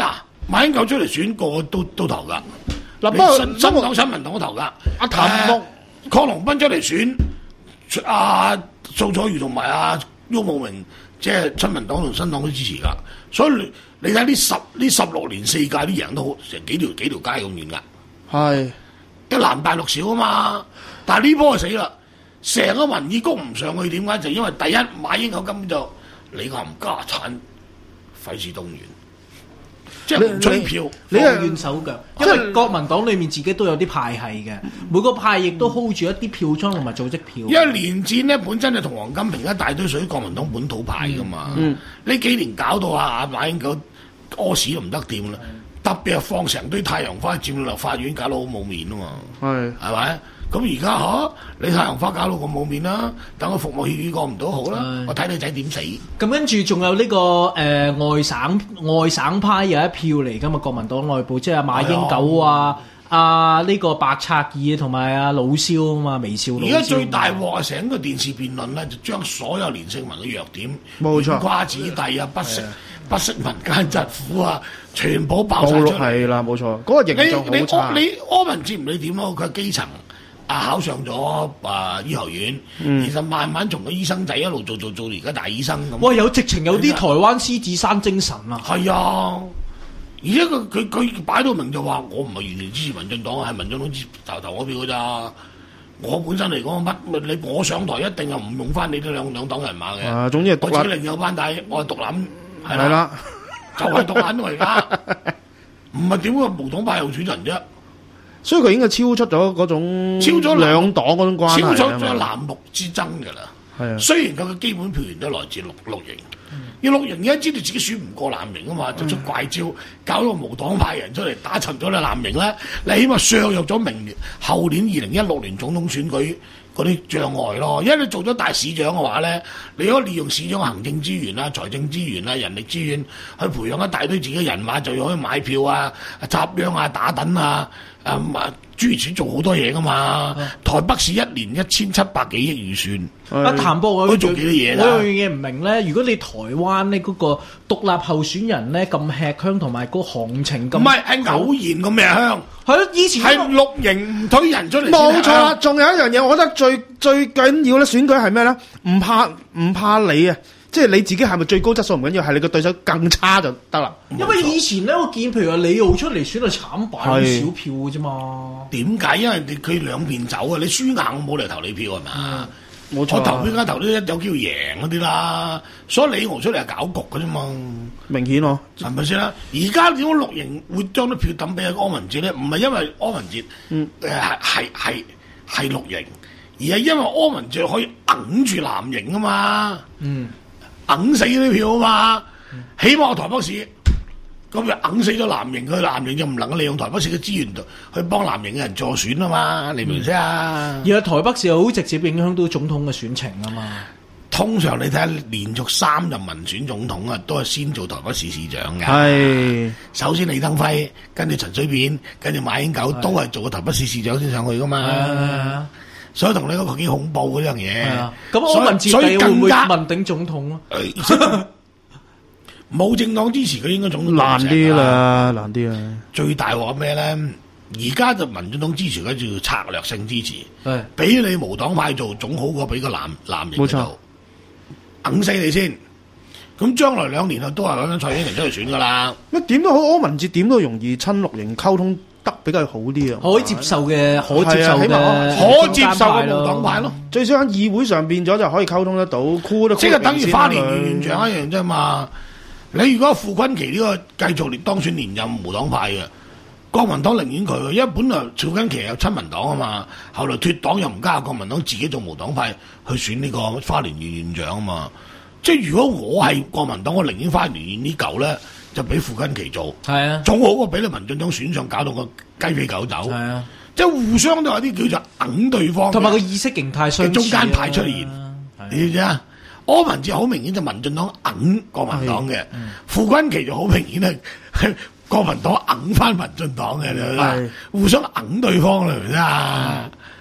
馬英九出嚟選，個個都都投㗎。 嗱，不過新新黨、親民黨都投㗎。 阿譚木鄺龍斌出嚟選，阿宋楚瑜同埋阿郁慕明，即係親民黨同新黨都支持㗎。所以你你睇呢十呢十六年四屆啲贏都好成幾條幾條街咁遠㗎。 係一藍大綠少啊嘛，但係呢波就死啦，成個民意攻唔上去，點解？就因為第一馬英九根本就你冚家產，費事動員，即係唔追票， 你係軟手腳，因為國民黨裏面自己都有啲派系嘅，每個派亦都 hold 住一啲票倉同埋組織票。 因為連戰咧本身就同黃金平一大堆屬於國民黨本土派噶嘛，呢、嗯嗯、幾年搞到啊馬英九屙屎都唔得掂啦。特別係放成堆太陽花佔立法院，搞到好冇面啊嘛，係係咪？咁而家嚇你太陽花搞到咁冇面啦，等個服務協議過唔到好啦，我睇你仔點死。 咁跟住仲有呢、這個誒、呃、外省外省派有一票嚟㗎嘛，國民黨內部即係馬英九啊、阿呢、啊、個白澤義同埋阿老蕭啊嘛，微笑老蕭。 而家最大鑊係成個電視辯論咧，就將所有連勝文嘅弱點， 冇錯， 瓜子弟啊，不識不識民間疾苦啊，全部爆晒出嚟。 係啦，冇錯，嗰、那個形象好差。 你你柯文哲唔理點咯，佢係基層。啊！考上咗啊醫學院，嗯、其實慢慢從個醫生仔一路做做做，而家大醫生咁。 哇！有直情有啲台灣獅子山精神啊！ 係啊，而且佢佢佢擺到明就話，我唔係完全支持民進黨，係民進黨支投投我票㗎咋。我本身嚟講乜你我上台一定係唔用翻你哋兩兩黨人馬嘅。 啊，總之係獨立。 我自己另有班底，我係獨攬，係啦， 啦就係獨攬而家。唔係點會無黨派候選人啫？ 所以佢應該超出咗嗰種超咗兩黨嗰種關係， 超咗咗藍綠之爭㗎啦。係啊，雖然佢嘅基本票源都來自綠綠營，而綠營而家知道自己選唔過藍營啊嘛，就出怪招，搞到個無黨派人出嚟打沉咗你藍營咧，你起碼削弱咗明年後年二零一六年總統選舉嗰啲障礙咯。因為你做咗大市長嘅話咧，你可以利用市長行政資源啊、財政資源啊、人力資源去培養一大堆自己人馬，就可以買票啊、插秧啊、打躉啊。啊嘛，諸如此做好多嘢噶嘛。啊、台北市一年一千七百幾億預算， 阿譚博我做幾多嘢啦？ 我有樣嘢唔明咧，如果你台灣咧嗰個獨立候選人咧咁吃香，同埋個行情咁， 唔係係偶然咁咩香？ 係咯，以前係綠營唔推人出嚟。 冇錯啦，仲有一樣嘢，我覺得最最緊要咧，選舉係咩咧？唔怕唔怕你啊！即係你自己係咪最高質素唔緊要，係你個對手更差就得啦。 因為以前咧，我見譬如話李敖出嚟選係慘敗少票嘅啫嘛。點解？因為佢兩邊走啊！你輸硬冇嚟投你票係嘛？ 冇錯。 我投邊間投啲有機會贏嗰啲啦。所以李敖出嚟係搞局嘅啫嘛。 明顯咯， 係咪先啦？而家點解綠營會將啲票抌俾阿柯文哲咧？唔係因為柯文哲誒係係係係綠營，而係因為柯文哲可以揞住藍營啊嘛。嗯。揞死啲票啊嘛，嗯、起碼台北市咁就揞死咗藍營，佢藍營就唔能夠利用台北市嘅資源去幫藍營嘅人助選啊嘛，你明唔明先啊？ 而家台北市好直接影響到總統嘅選情啊嘛。 通常你睇下連續三任民選總統啊，都係先做台北市市長嘅。 係， 首先李登輝，跟住陳水扁，跟住馬英九，都係做個台北市市長先上去噶嘛。所以同你講幾恐怖嗰樣嘢， 咁柯文哲會唔會問鼎總統咯？ 冇政黨支持佢應該總統難啲啦，難啲啦。 最大鑊咩咧？而家就民進黨支持佢叫策略性支持，俾你無黨派做總好過俾個藍藍營做，硬死你先。咁將來兩年啊，都係揾緊蔡英文出嚟選噶啦。 乜點都好，柯文哲點都容易親綠營溝通得比較好啲啊， 可以接受嘅，可接受嘅， 可接受嘅無黨派咯。 最少喺議會上變咗就可以溝通得到，箍得即係等於花蓮縣縣長一樣啫嘛。你如果傅崑萁呢個繼續連當選連任無黨派嘅，國民黨寧願佢，因為本來傅崑萁有親民黨啊嘛，後來脫黨又唔加國民黨，自己做無黨派去選呢個花蓮縣縣長啊嘛。即係如果我係國民黨，我寧願花蓮縣呢嚿咧。就俾傅崑萁做，係啊，總好過俾你民進黨選上，搞到個雞飛狗走。係啊，即係互相都有啲叫做揞對方， 同埋個意識形態相似中間派出現，你知啊？柯文哲好明顯就民進黨揞國民黨嘅，傅崑萁就好明顯係國民黨揞翻民進黨嘅，互相揞對方啦，明唔明啊？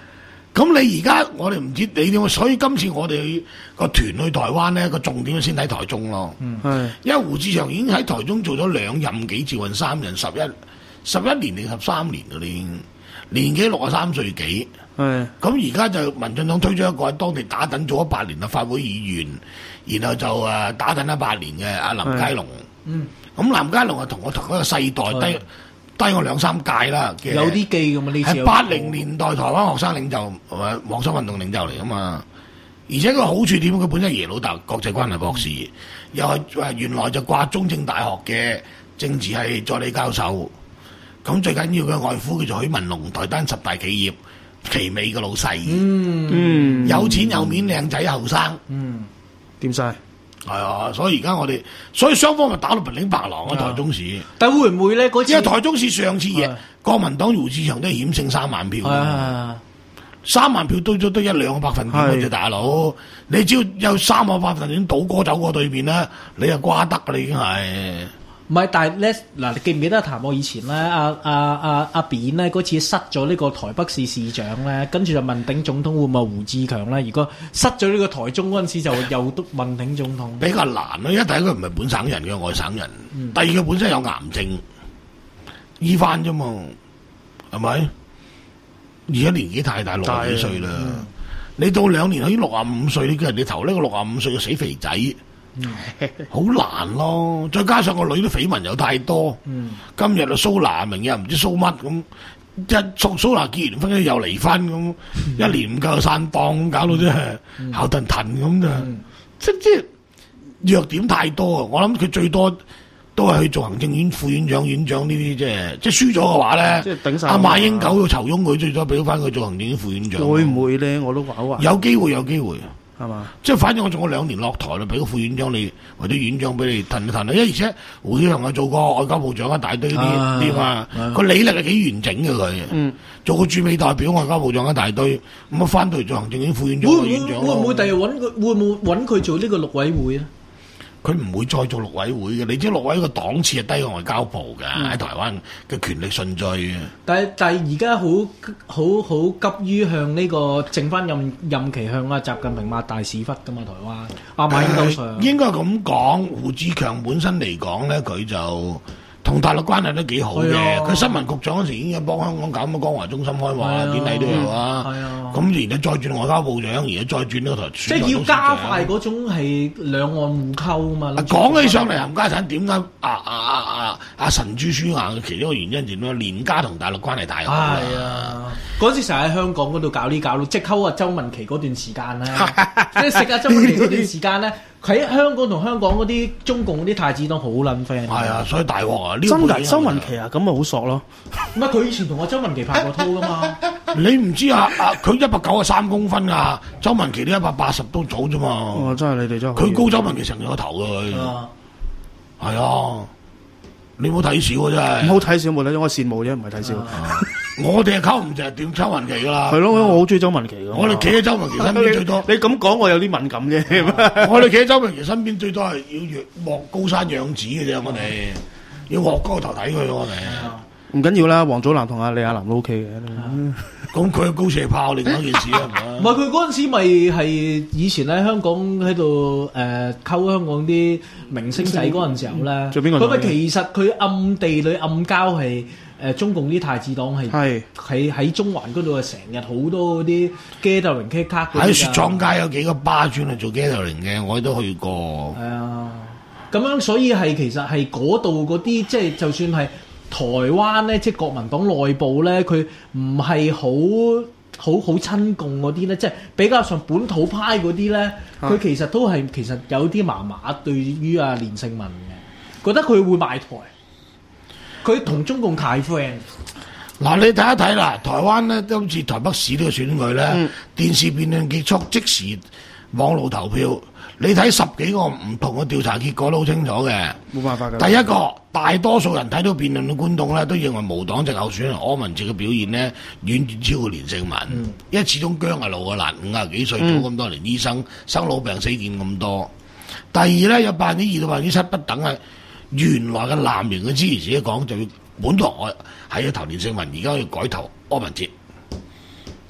咁你而家我哋唔知你點，所以今次我哋個團去台灣咧，個重點先睇台中咯。 嗯，係， 因為胡志強已經喺台中做咗兩任幾，趙雲三任，十一十一年定十三年㗎，你年紀六十三歲幾。 係。 咁而家就民進黨推咗一個喺當地打等咗八年立法會議員，然後就誒打等咗八年嘅阿林佳龍。嗯。咁林佳龍係同我同一個世代低。低我兩三屆啦， 有啲記咁嘛，呢次係八零年代台灣學生領袖，誒學生運動領袖嚟噶嘛。而且個好處點？佢本身係耶魯大學國際關係博士，嗯、又係誒原來就掛中正大學嘅政治系助理教授。咁最緊要嘅外父叫做許文龍，台灣十大企業奇美嘅老細。嗯嗯，有錢有面靚仔後生。嗯， 掂晒。 係啊，所以而家我哋，所以雙方咪打到平頂白狼啊！台中市， 但會唔會咧？嗰次因為台中市上次嘢，國民黨胡志強都係險勝三萬票啊！三萬票都都都一兩個百分點嘅啫，大佬，你只要有三個百分點倒戈走過對面咧，你就瓜得㗎啦，已經係。唔係，但係咧嗱，你記唔記得譚我以前咧，阿阿阿阿扁咧嗰次失咗呢個台北市市長咧，跟住就問鼎總統會唔會胡志強咧？如果失咗呢個台中嗰陣時，就又都問鼎總統。 比較難咯，一第一佢唔係本省人嘅外省人，嗯、第二佢本身有癌症，醫翻啫嘛，係咪？而家年紀太大，六十幾歲啦，嗯、你到兩年已經六十五歲，你叫人哋投呢個六十五歲嘅死肥仔。好、嗯、難咯，再加上個女啲緋聞又太多。嗯、今日就蘇娜，明日唔知蘇乜咁，一蘇蘇娜結完婚又離婚咁，嗯、一年唔夠就散檔咁，搞到真係後騰騰咁就，即即弱點太多啊！我諗佢最多都係去做行政院副院長、院長呢啲，即係即係輸咗嘅話咧，即係頂晒。阿馬英九要酬庸佢，最多俾翻佢做行政院副院長。 會唔會咧？我都話話有機會，有機會。 係嘛？ 即係反正我仲有兩年落台啦，俾個副院長你或者院長俾你騰一騰啦。因為而且胡志強係做過外交部長一大堆啲啲嘛，個履歷係幾完整嘅佢。嗯，做個駐美代表、外交部長一大堆，咁啊翻到嚟做行政院副院長、 會院長。 會唔會第日揾佢？會唔會揾佢做呢個陸委會咧？ 佢唔會再做陸委會嘅，你知陸委會個檔次係低過外交部嘅，喺、嗯、台灣嘅權力順序。但係但係而家好好好急於向呢個剩翻任任期向阿習近平擘大屎忽噶嘛，台灣阿馬英九上、呃、應該咁講，胡志強本身嚟講咧，佢就同大陸關係都幾好嘅。佢、啊、新聞局長嗰時已經幫香港搞乜江華中心開話，典禮都有啊。咁然後再轉外交部長，然後再轉呢個台，即係要加快嗰種係兩岸互溝啊嘛。講起上嚟冚家產，點解啊啊啊啊啊神豬輸硬嘅其中一個原因點咧？連家同大陸關係太好啦。係啊，嗰時成日喺香港嗰度搞呢搞到，即係溝啊周文琪嗰段時間咧，即係食啊周文琪嗰段時間咧，佢喺香港同香港嗰啲中共嗰啲太子黨好撚 friend。係啊，所以大鑊啊！ 真㗎，周文琪啊，咁咪好索咯。 唔係佢以前同阿周文琪拍過拖噶嘛？ 你唔知啊？啊，佢一百九十三公分啊，周文琪都一百八十都早啫嘛。 哦，真係你哋真係。 佢高周文琪成咗個頭啊佢。係啊，你冇睇少啊真係。 唔好睇少冇睇，我羨慕啫，唔係睇少。 我哋係溝唔成點周文琪噶啦。 係咯，我好中意周文琪噶。 我哋企喺周文琪身邊最多。 你咁講我有啲敏感啫。 我哋企喺周文琪身邊最多係要望高山仰止嘅啫，我哋要望高頭睇佢我哋。 唔緊要啦，王祖藍同阿李亞男都 OK 嘅。 咁佢高射炮，另外一件事啊，係咪？ 唔係佢嗰陣時咪係以前喺香港喺度誒溝香港啲明星仔嗰陣時候咧。做邊個？佢咪其實佢暗地裏暗交係誒中共啲太子黨係係喺喺中環嗰度啊，成日好多嗰啲 gathering K 卡。喺雪廠街有幾個巴專嚟做 gathering 嘅，我都去過。係啊，咁樣所以係其實係嗰度嗰啲即係就算係。台灣咧，即係國民黨內部咧，佢唔係好好好親共嗰啲咧，即係比較上本土派嗰啲咧，佢、啊、其實都係其實有啲麻麻對於阿連勝文嘅，覺得佢會賣台，佢同中共太 friend。 嗱、嗯，你睇一睇啦，台灣咧都好似台北市呢個選舉咧，嗯、電視辯論結束即時網絡投票。你睇十幾個唔同嘅調查結果都好清楚嘅， 冇辦法嘅。 第一個，大多數人睇到辯論嘅觀眾咧，都認為無黨籍候選人柯文哲嘅表現咧，遠遠超過連勝文。嗯、因為始終姜係老嘅難，五廿幾歲做咁多年醫生，嗯、生老病死見咁多。第二咧，有百分之二到百分之七不等係原來嘅藍營嘅支持者講，就要本來係要投連勝文，而家要改投柯文哲。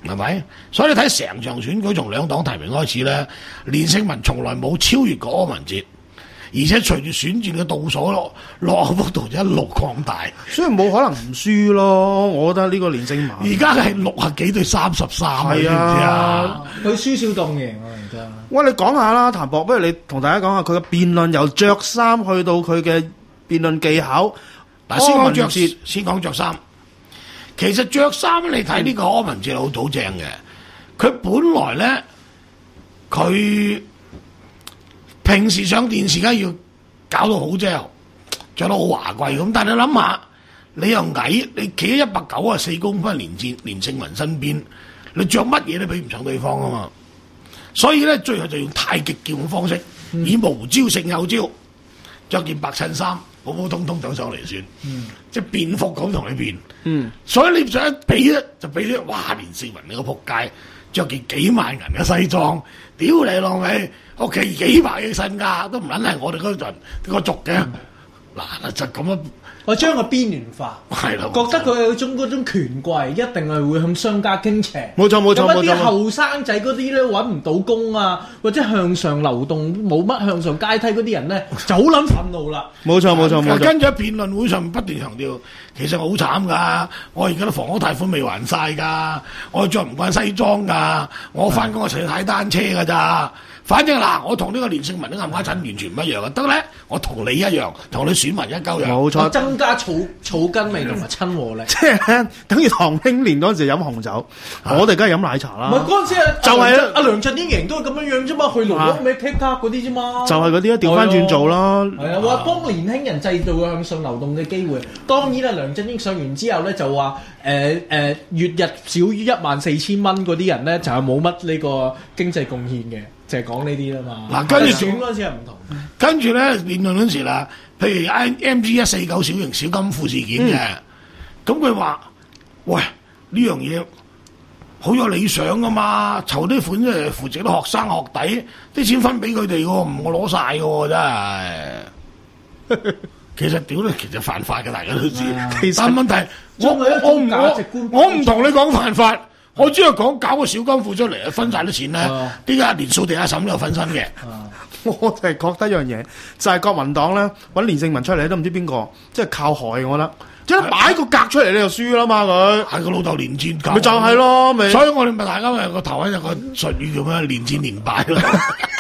係咪？所以你睇成場選舉從兩黨提名開始咧，連勝文從來冇超越過柯文哲。而且隨住選戰嘅倒數落落幅度就一路擴大， 所以冇可能唔輸咯。我覺得呢個連勝文而家係六十幾對三十三，係啊，佢輸少當贏啊！而家， 喂，你講下啦，譚博，不如你同大家講下佢嘅辯論由着衫去到佢嘅辯論技巧。 嗱，先講着先講着衫。其實着衫你睇呢個柯文哲好好正嘅，佢本來咧佢。平時上電視梗係要搞到好啫，着得好華貴咁。但係你諗下，你又矮，你企喺一百九十四公分連戰連勝文身邊，你着乜嘢都比唔上對方啊嘛。所以咧，最後就用太極劍嘅方式，嗯、以無招勝有招，着件白襯衫，普普通通走上嚟算，嗯、即係變服咁同你變。嗯、所以你想一比咧，就比咧，哇！連勝文你個仆街，着件幾萬銀嘅西裝，屌你老味！屋企幾百億身家都唔撚係我哋嗰陣個族嘅，嗱、嗯、就咁樣， 我將個邊緣化， 係啦， 覺得佢有種嗰種權貴，一定係會向商家傾斜。 冇錯冇錯冇錯。 咁一啲後生仔嗰啲咧揾唔到工啊，或者向上流動冇乜向上階梯嗰啲人咧，就好撚憤怒啦。 冇錯冇錯冇錯。 跟住喺辯論會上不斷強調，其實我好慘㗎，我而家啲房屋貸款未還晒㗎，我着唔慣西裝㗎，我翻工我成日踩單車㗎咋。反正嗱，我同呢個連勝文啲冚家鏟完全唔一樣嘅，得咧，我同你一樣，同你選民一鳩樣。 冇錯， 增加草草根味同埋親和力。 即係等於唐興年嗰陣時飲紅酒，啊、我哋梗係飲奶茶啦。 唔係嗰陣時啊， 就係阿梁振英贏都係咁樣樣啫嘛，去勞屋咩 K 卡嗰啲啫嘛。 就係嗰啲啊，調翻轉做啦。 係啊，話幫年輕人製造向上流動嘅機會。當然啦，梁振英上完之後咧就話誒誒月日少於一萬四千蚊嗰啲人咧就係冇乜呢個經濟貢獻嘅。就係講呢啲啦嘛，嗱跟住選嗰陣時係唔同， 跟住咧辯論嗰陣時啦，譬如 M G 一四九小型小金庫事件嘅，咁佢話：喂呢樣嘢好有理想噶嘛，籌啲款即係扶植啲學生學弟，啲錢分俾佢哋喎，唔我攞晒嘅喎，真係。其實屌你，其實犯法嘅，大家都知。其實但問題，我我我我唔同你講犯法。我只係講搞個小金庫出嚟，分晒啲錢咧。點解連掃地阿嬸都有分身嘅？ 我就係覺得一樣嘢，就係、是、國民黨咧揾連勝文出嚟都唔知邊個，即係靠害我覺得。即係擺個格出嚟你就輸啦嘛佢。係個老豆連戰教。咪就係咯，咪。所以我哋咪大家咪個頭喺有個術語叫咩？連戰連敗咯。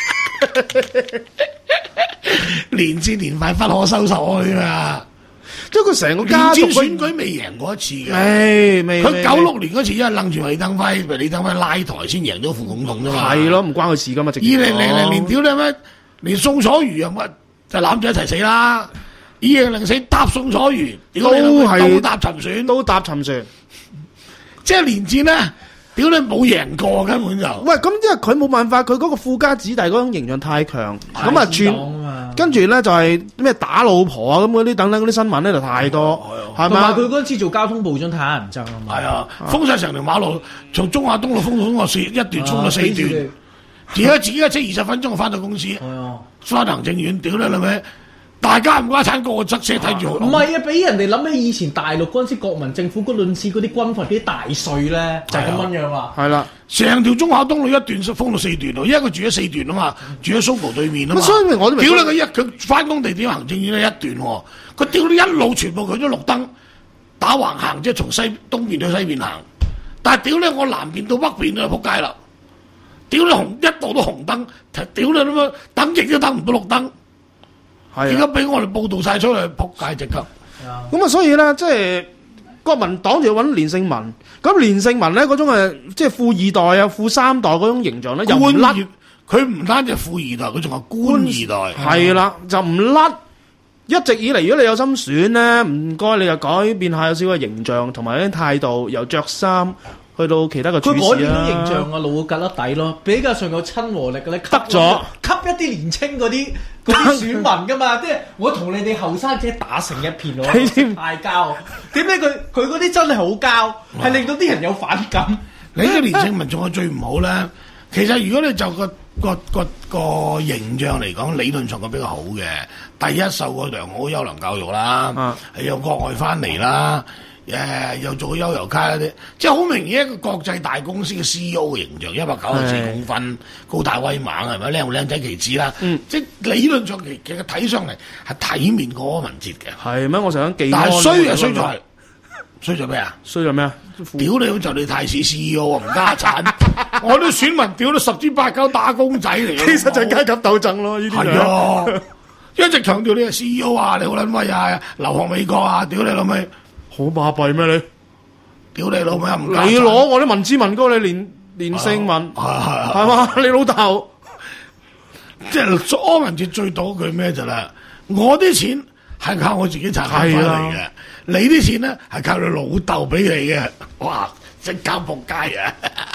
連戰連敗不可收拾啊嘛！ 即係佢成個家族選舉未贏過一次嘅， 未未。 佢九六年嗰次因為楞住李登輝，咪李登輝拉台先贏咗副總統啫嘛。 係咯，唔關佢事噶嘛。二零零零年屌你咩？連宋楚瑜又乜就攬住一齊死啦！二零零四搭宋楚瑜，都係都搭沉船， 都搭沉船。 即係連戰咧，屌你冇贏過根本就。 喂，咁因為佢冇辦法，佢嗰個富家子弟嗰種形象太強，咁啊轉。跟住咧就係咩打老婆啊咁嗰啲等等嗰啲新聞咧就太多，係咪？ 同埋佢嗰次做交通部長太乞人憎啊嘛。 係啊，封晒成條馬路，從中華東路封到中華四一段，衝到四段。而家自己一車二十分鐘就翻到公司，翻行政院，屌你老味！大家唔瓜產個個側車睇住。 唔係啊，俾人哋諗起以前大陸嗰陣時國民政府嗰陣時嗰啲軍閥啲大稅咧，就係咁樣樣啊。 係啦， 成條中華東路一段封到四段咯，因為佢住咗四段啊嘛，住喺蘇豪對面啊嘛。 所以我都屌你個一佢翻工地點行政院咧一段喎，佢屌你一路全部佢都綠燈打橫行，即係從西東邊到西邊行。但係屌你我南邊到北邊就仆街啦！屌你紅一度都紅燈，屌你咁樣等極都等唔到綠燈。而家俾我哋報道晒出去，仆街直急。 咁啊，所以咧，即係國民黨就要揾連勝文。咁連勝文咧，嗰種誒，即係富二代啊、富三代嗰種形象咧，又唔甩。 佢唔單止係富二代，佢仲係官二代。 係啦，就唔甩。一直以嚟，如果你有心選咧，唔該你就改變下有少少嘅形象，同埋啲態度，由着衫去到其他嘅處事啊。 佢改變咗形象啊，露個格粒底咯，比較上有親和力嘅咧， 得咗吸一啲年青嗰啲嗰啲選民噶嘛，即係我同你哋後生仔打成一片喎，嗌交。點解佢佢嗰啲真係好交，係令到啲人有反感。 你呢個年青民仲有最唔好咧，其實如果你就個個個個形象嚟講，理論上佢比較好嘅。第一受過良好優良教育啦，係由國外翻嚟啦。 誒又做悠遊卡嗰啲，即係好明顯一個國際大公司嘅 C E O 嘅形象，一百九十四公分，高大威猛係咪？靚唔靚仔其次啦，嗯、即係理論上其其實睇上嚟係體面過柯文哲嘅。 係咩？我成日記。 但係衰就衰在衰在咩啊？ 衰在咩啊？ 屌你就你太子 C E O 啊，唔家產，我啲選民屌到十之八九打工仔嚟， 其實就係階級鬥爭咯，呢啲係啊，一直強調你係 C E O 啊，你好撚威啊，流亡美國啊，屌你老味， 好巴閉咩你？ 屌你老味唔你攞我啲民脂民膏，你連連姓民係嘛？你老豆即係柯文哲最多句咩就啦，我啲錢係靠我自己賺翻翻嚟嘅。你啲錢咧係靠你老豆俾你嘅，哇！即交仆街啊！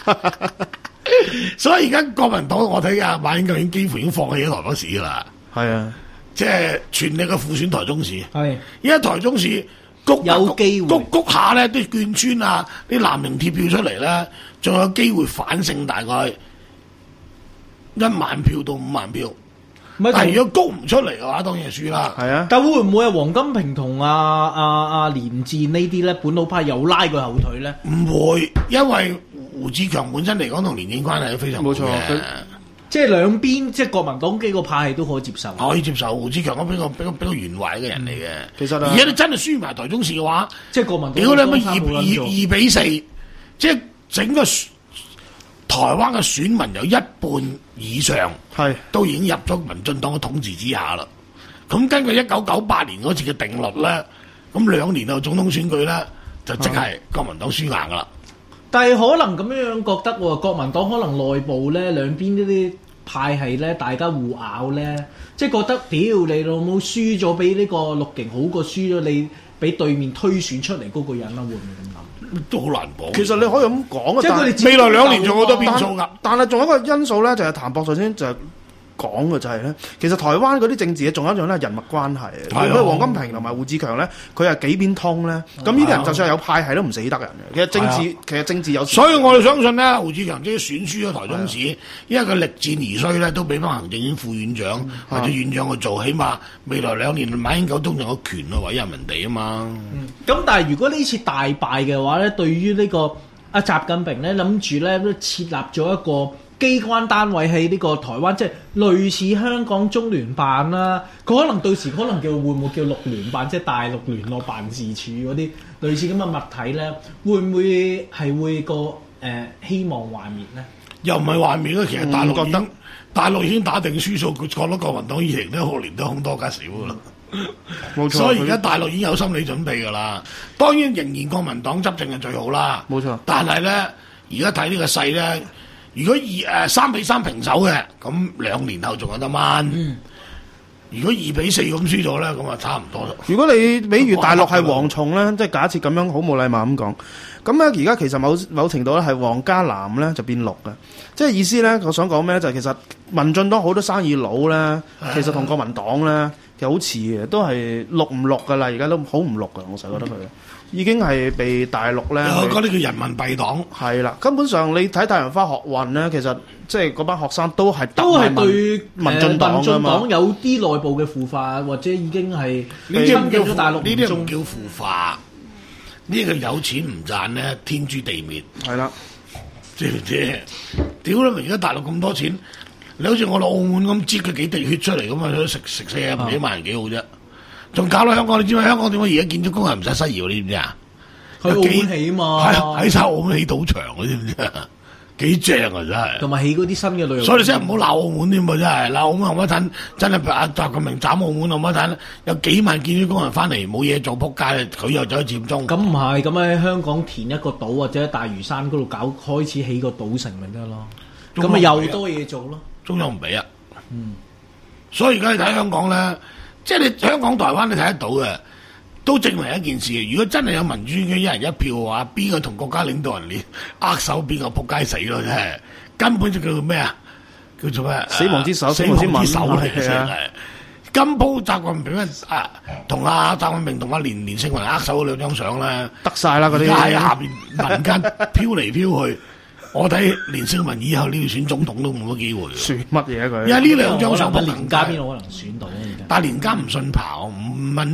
所以而家國民黨我睇阿馬英九已經幾乎已經放棄咗台北市噶啦。 係啊， 即係全力嘅副選台中市。 係而家台中市谷有機會谷谷下咧，啲眷村啊，啲藍營貼票出嚟咧，仲有機會反勝大概一萬票到五萬票。但係如果谷唔出嚟嘅話，當然係輸啦。 係啊， 但會唔會係黃金平同阿阿阿連戰呢啲咧？本土派又拉佢後腿咧？ 唔會，因為胡志強本身嚟講同連戰關係都非常好嘅。冇錯， 即係兩邊，即係國民黨幾個派系都可以接受。 可以接受，胡志強都比較比較比較圓滑嘅人嚟嘅。 其實而家你真係輸埋台中市嘅話， 即係國民黨屌你乜二二二比四，即係整個台灣嘅選民有一半以上係都已經入咗民進黨嘅統治之下啦。咁根據一九九八年嗰次嘅定律咧，咁兩年後總統選舉咧就即係國民黨輸硬噶啦。 但係可能咁樣樣覺得喎，國民黨可能內部咧兩邊呢啲派系咧，大家互拗咧，即係覺得屌你老母輸咗俾呢個綠營好過輸咗你俾對面推選出嚟嗰個人啦，會唔會咁諗？ 都好難講。 其實你可以咁講啊， 即係佢哋未來兩年仲有好多變數㗎。 但係仲有一個因素咧，就係譚博頭先就係講嘅就係咧，其實台灣嗰啲政治嘅仲有一樣咧係人脈關係。譬如黃金平同埋胡志強咧，佢係幾邊通咧，咁呢啲人就算係有派系都唔死得人嘅。其實政治其實政治有， 所以我哋相信咧，胡志強即係選輸咗台中市，因為佢力戰而衰咧，都俾翻行政院副院長或者院長去做，起碼未來兩年馬英九都仲有權去委任人哋啊嘛。 咁、嗯、但係如果呢次大敗嘅話咧，對於呢個阿習近平咧諗住咧都設立咗一個機關單位喺呢個台灣，即係類似香港中聯辦啦。佢可能到時可能叫會唔會叫陸聯辦，即係大陸聯絡辦事處嗰啲類似咁嘅物體咧，會唔會係會個誒、呃、希望幻滅咧？ 又唔係幻滅啦，其實大陸覺得、嗯、大陸已經打定輸數，佢覺得國民黨二零一六年都凶多吉少噶啦。冇錯，所以而家大陸已經有心理準備噶啦。當然仍然國民黨執政係最好啦。冇錯，但係咧而家睇呢個勢咧。如果二誒三比三平手嘅，咁兩年後仲有得掹。嗯、如果二比四咁輸咗咧，咁啊差唔多啦。 如果你比如大陸係蝗蟲咧，即係假設咁樣好冇禮貌咁講，咁咧而家其實某某程度咧係黃加藍咧就變綠嘅，即係意思咧，我想講咩咧？就係、其實民進黨好多生意佬咧，其實同國民黨咧其實好似嘅，都係綠唔綠噶啦，而家都好唔綠噶，我成日覺得佢。嗯已經係被大陸咧， 嗰啲叫人民幣黨。 係啦，根本上你睇太陽花學運咧，其實即係嗰班學生都係都係對民進黨㗎嘛。 民進黨有啲內部嘅腐化，或者已經係呢啲唔叫大陸， 呢啲唔叫腐化。呢個有錢唔賺咧，天誅地滅。係啦，知唔知？屌你！而家大陸咁多錢，你好似我哋澳門咁擠佢幾滴血出嚟咁啊，食食死啊幾萬人幾好啫。仲搞到香港，你知唔知香港點解而家建築工人唔使失業？你知唔知啊？ 去澳門起嘛， 係喺晒澳門起賭場，你知唔知啊？幾正啊真係！同埋起嗰啲新嘅旅遊， 所以你真係唔好鬧澳門添喎，真係鬧澳門冚一陣，真係阿習近平斬澳門冚一陣，有幾萬建築工人翻嚟冇嘢做，撲街，佢又走去佔中。 咁唔係，咁喺香港填一個島或者喺大嶼山嗰度搞開始起個賭城咪得咯？咁咪又多嘢做咯？ 中央唔俾啊！嗯，所以而家你睇香港咧。即係你香港、台灣你睇得到嘅，都證明一件事。如果真係有民主嘅一人一票嘅話，邊個同國家領導人連握手，邊個仆街死咯？真係根本就叫做咩啊？叫做咩？ 死亡之手， 死亡之手嚟嘅真係。今鋪習近平啊，同阿習近平同阿連連勝文握手嗰兩張相咧， 得晒啦嗰啲。 喺下邊民間飄嚟飄去。我睇連勝文以後呢要選總統都冇乜機會。選乜嘢佢？因為呢兩張相， 連家邊度可能選到咧？ 但係連家唔信刨，唔問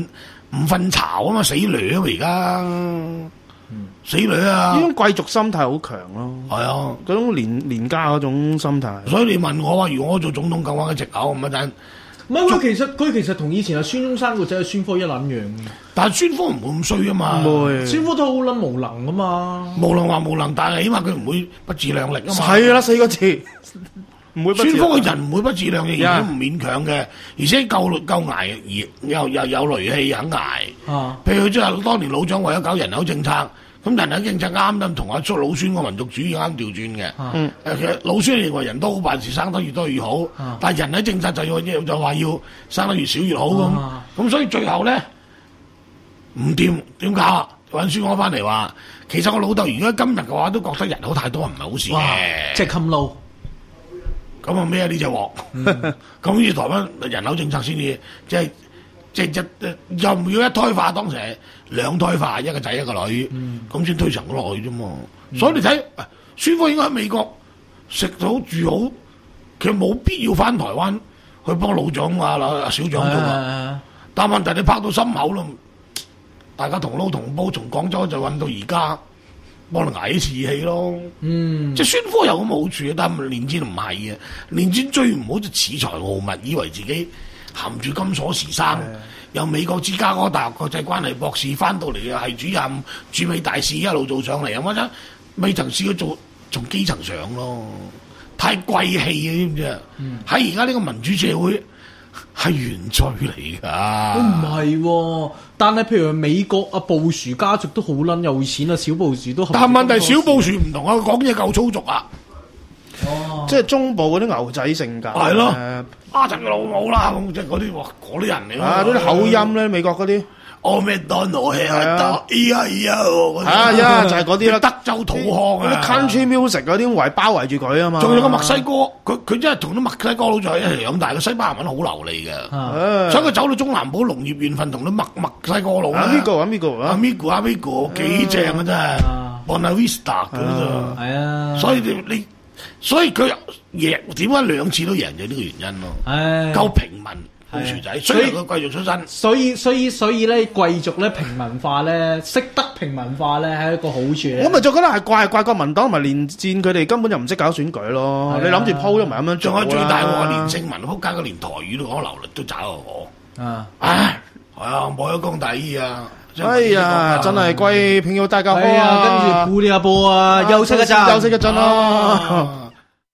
唔瞓巢啊嘛，死女啊嘛而家，死女啊！ 呢種貴族心態好強咯， 係啊， 嗰種廉廉價嗰種心態。 所以你問我話，如果我做總統，夠揾嘅藉口咁一陣。 唔係佢其實佢其實同以前阿孫中山個仔阿孫科一撚樣， 但係孫科唔會咁衰啊嘛， 唔會， 孫科都好撚無能噶嘛， 無能話無能，但係起碼佢唔會不自量力啊嘛。 係啦，四個字，唔會不自量力。 孫科嘅人唔會不自量力，而都唔勉強嘅，而且夠夠捱，而又又有雷氣肯捱。啊，譬如佢即係當年老蔣為咗搞人口政策。咁人口政策啱啱同阿叔老孫個民族主義啱調轉嘅，嗯，誒其實老孫認為人多好辦事，生得越多越好，啊、但係人口政策就要就話要生得越少越好咁，咁、啊、所以最後咧唔掂點搞啊？揾孫安翻嚟話，其實我老豆如果今日嘅話都覺得人口太多唔係好事嘅， 即係冚路， 咁啊咩啊呢隻鑊，咁於是台灣人口政策先至即係。即係一又唔要一胎化，當時係兩胎化，一個仔一個女，咁先、嗯、推行咗落去啫嘛。嗯、所以你睇，孫科應該喺美國食到住好，其實冇必要翻台灣去幫老蔣啊、阿小蔣做啊。但問題你拍到心口咯，大家同撈同煲，從廣州就運到而家，幫你捱啲士氣咯。嗯，即係孫科有咁好處，但係連戰唔係嘅，連戰最唔好就恃才傲物，以為自己。含住金鎖匙生，由美國芝加哥大學國際關係博士翻到嚟嘅係主任駐美大使，一路做上嚟，我覺得未曾試過做從基層上咯，太貴氣嘅知唔知啊？喺而家呢個民主社會係原罪嚟㗎。 都唔係喎，但係譬如美國阿布殊家族都好撚有錢啊，小布殊都。 但係問題小布殊唔同啊，講嘢夠粗俗啊。 哦，即係中部嗰啲牛仔性格， 係咯，阿陳嘅老母啦，咁即係嗰啲哇，嗰啲人嚟啊，嗰啲口音咧，美國嗰啲， 哦咩當勞氣啊，咿呀咿呀， 啊呀，就係嗰啲啦， 德州土腔啊， 啲 country music 嗰啲圍包圍住佢啊嘛， 仲有個墨西哥，佢佢真係同啲墨西哥佬就係一齊咁，但係個西班牙文好流利嘅，所以佢走到中南部農業縣份同啲墨墨西哥佬啊 ，Amigo Amigo 啊，Amigo Amigo 幾正啊真係 ，Buena Vista 嗰度，係啊，所以你你。所以佢贏點解兩次都贏就呢個原因咯，唉，夠平民布殊仔，雖然佢貴族出身， 所以所以所以咧貴族咧平民化咧，識得平民化咧係一個好處。 我咪就覺得係怪怪國民黨同埋連戰佢哋根本就唔識搞選舉咯，你諗住鋪都唔係咁樣做。 仲有最大鑊連勝文仆街，佢連台語都講流利，都找我。啊，唉，係啊，冇咗公底啊！ 哎呀，真係貴片要大家開啊！跟住顧呢一波啊，休息一陣， 休息一陣咯。